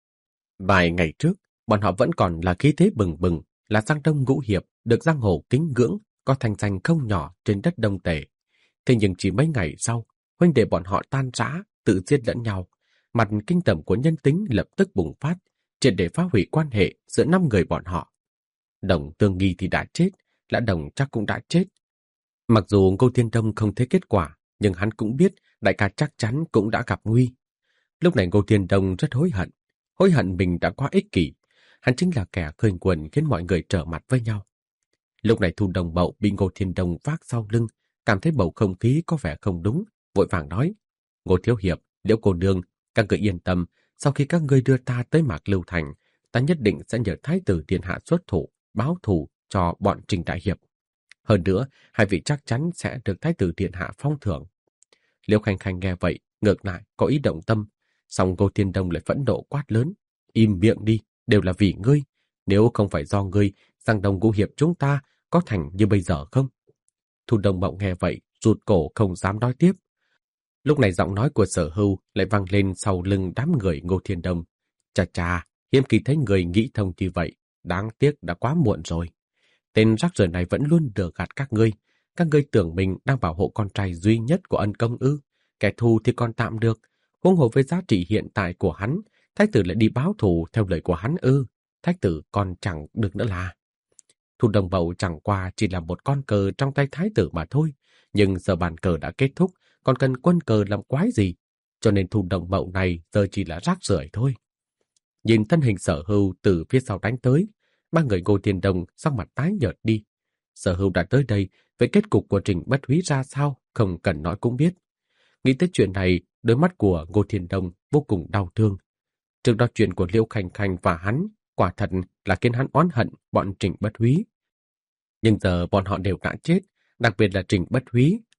Vài ngày trước, bọn họ vẫn còn là khí thế bừng bừng, là Giang Đông Ngũ Hiệp, được giang hồ kính ngưỡng, có thành danh không nhỏ trên đất Đông Tề. Thế nhưng chỉ mấy ngày sau, huynh đệ bọn họ tan rã, tự giết lẫn nhau. Mặt kinh tởm của nhân tính lập tức bùng phát, triệt để phá hủy quan hệ giữa 5 người bọn họ. Đồng Tương Nghi thì đã chết, Lã Đồng chắc cũng đã chết. Mặc dù Ngô Thiên Đông không thấy kết quả, nhưng hắn cũng biết đại ca chắc chắn cũng đã gặp nguy. Lúc này Ngô Thiên Đông rất hối hận mình đã quá ích kỷ. Hắn chính là kẻ khơi nguồn khiến mọi người trở mặt với nhau. Lúc này Thu Đồng Mậu bị Ngô Thiên Đông vác sau lưng, cảm thấy bầu không khí có vẻ không đúng, vội vàng nói: Ngô Thiếu Hiệp, Liễu cô nương, các người yên tâm, sau khi các ngươi đưa ta tới Mạc Lưu Thành, ta nhất định sẽ nhờ Thái tử điện hạ xuất thủ, báo thù cho bọn Trình đại hiệp. Hơn nữa, hai vị chắc chắn sẽ được Thái tử điện hạ phong thưởng. Liễu Khanh Khanh nghe vậy, ngược lại có ý động tâm, song Ngô Thiên Đông lại phẫn nộ quát lớn: Im miệng đi, đều là vì ngươi, nếu không phải do ngươi, Giang Đông Ngũ Hiệp chúng ta có thành như bây giờ không? Thu Đồng Mậu nghe vậy, rụt cổ không dám nói tiếp. Lúc này giọng nói của Sở Hưu lại vang lên sau lưng đám người Ngô Thiên Đông. Chà chà, hiếm khi thấy người nghĩ thông như vậy, đáng tiếc đã quá muộn rồi. Tên rác rưởi này vẫn luôn lừa gạt các ngươi tưởng mình đang bảo hộ con trai duy nhất của ân công ư? Kẻ thù thì còn tạm được, huống hồ với giá trị hiện tại của hắn, thái tử lại đi báo thù theo lời của hắn ư? Thái tử còn chẳng được nữa là. Thu Đồng Mậu chẳng qua chỉ là một con cờ trong tay thái tử mà thôi, nhưng giờ bàn cờ đã kết thúc, còn cần quân cờ làm quái gì? Cho nên Thu Đồng Mậu này giờ chỉ là rác rưởi thôi. Nhìn thân hình Sở Hưu từ phía sau đánh tới, 3 người Ngô Thiên Đông sắc mặt tái nhợt đi. Sở Hưu đã tới đây, về kết cục của Trình Bất Húy ra sao, không cần nói cũng biết. Nghĩ tới chuyện này, đôi mắt của Ngô Thiên Đông vô cùng đau thương. Trước đó chuyện của Liễu Khanh Khanh và hắn, quả thật là khiến hắn oán hận bọn Trình Bất Húy. Nhưng giờ bọn họ đều đã chết, đặc biệt là Trình Bất Húy,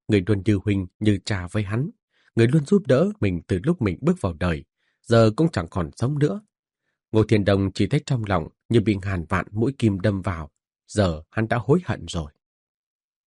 người luôn như huynh như cha với hắn, người luôn giúp đỡ mình từ lúc mình bước vào đời, giờ cũng chẳng còn sống nữa. Ngô Thiên Đông chỉ thấy trong lòng như bị ngàn vạn mũi kim đâm vào, giờ hắn đã hối hận rồi.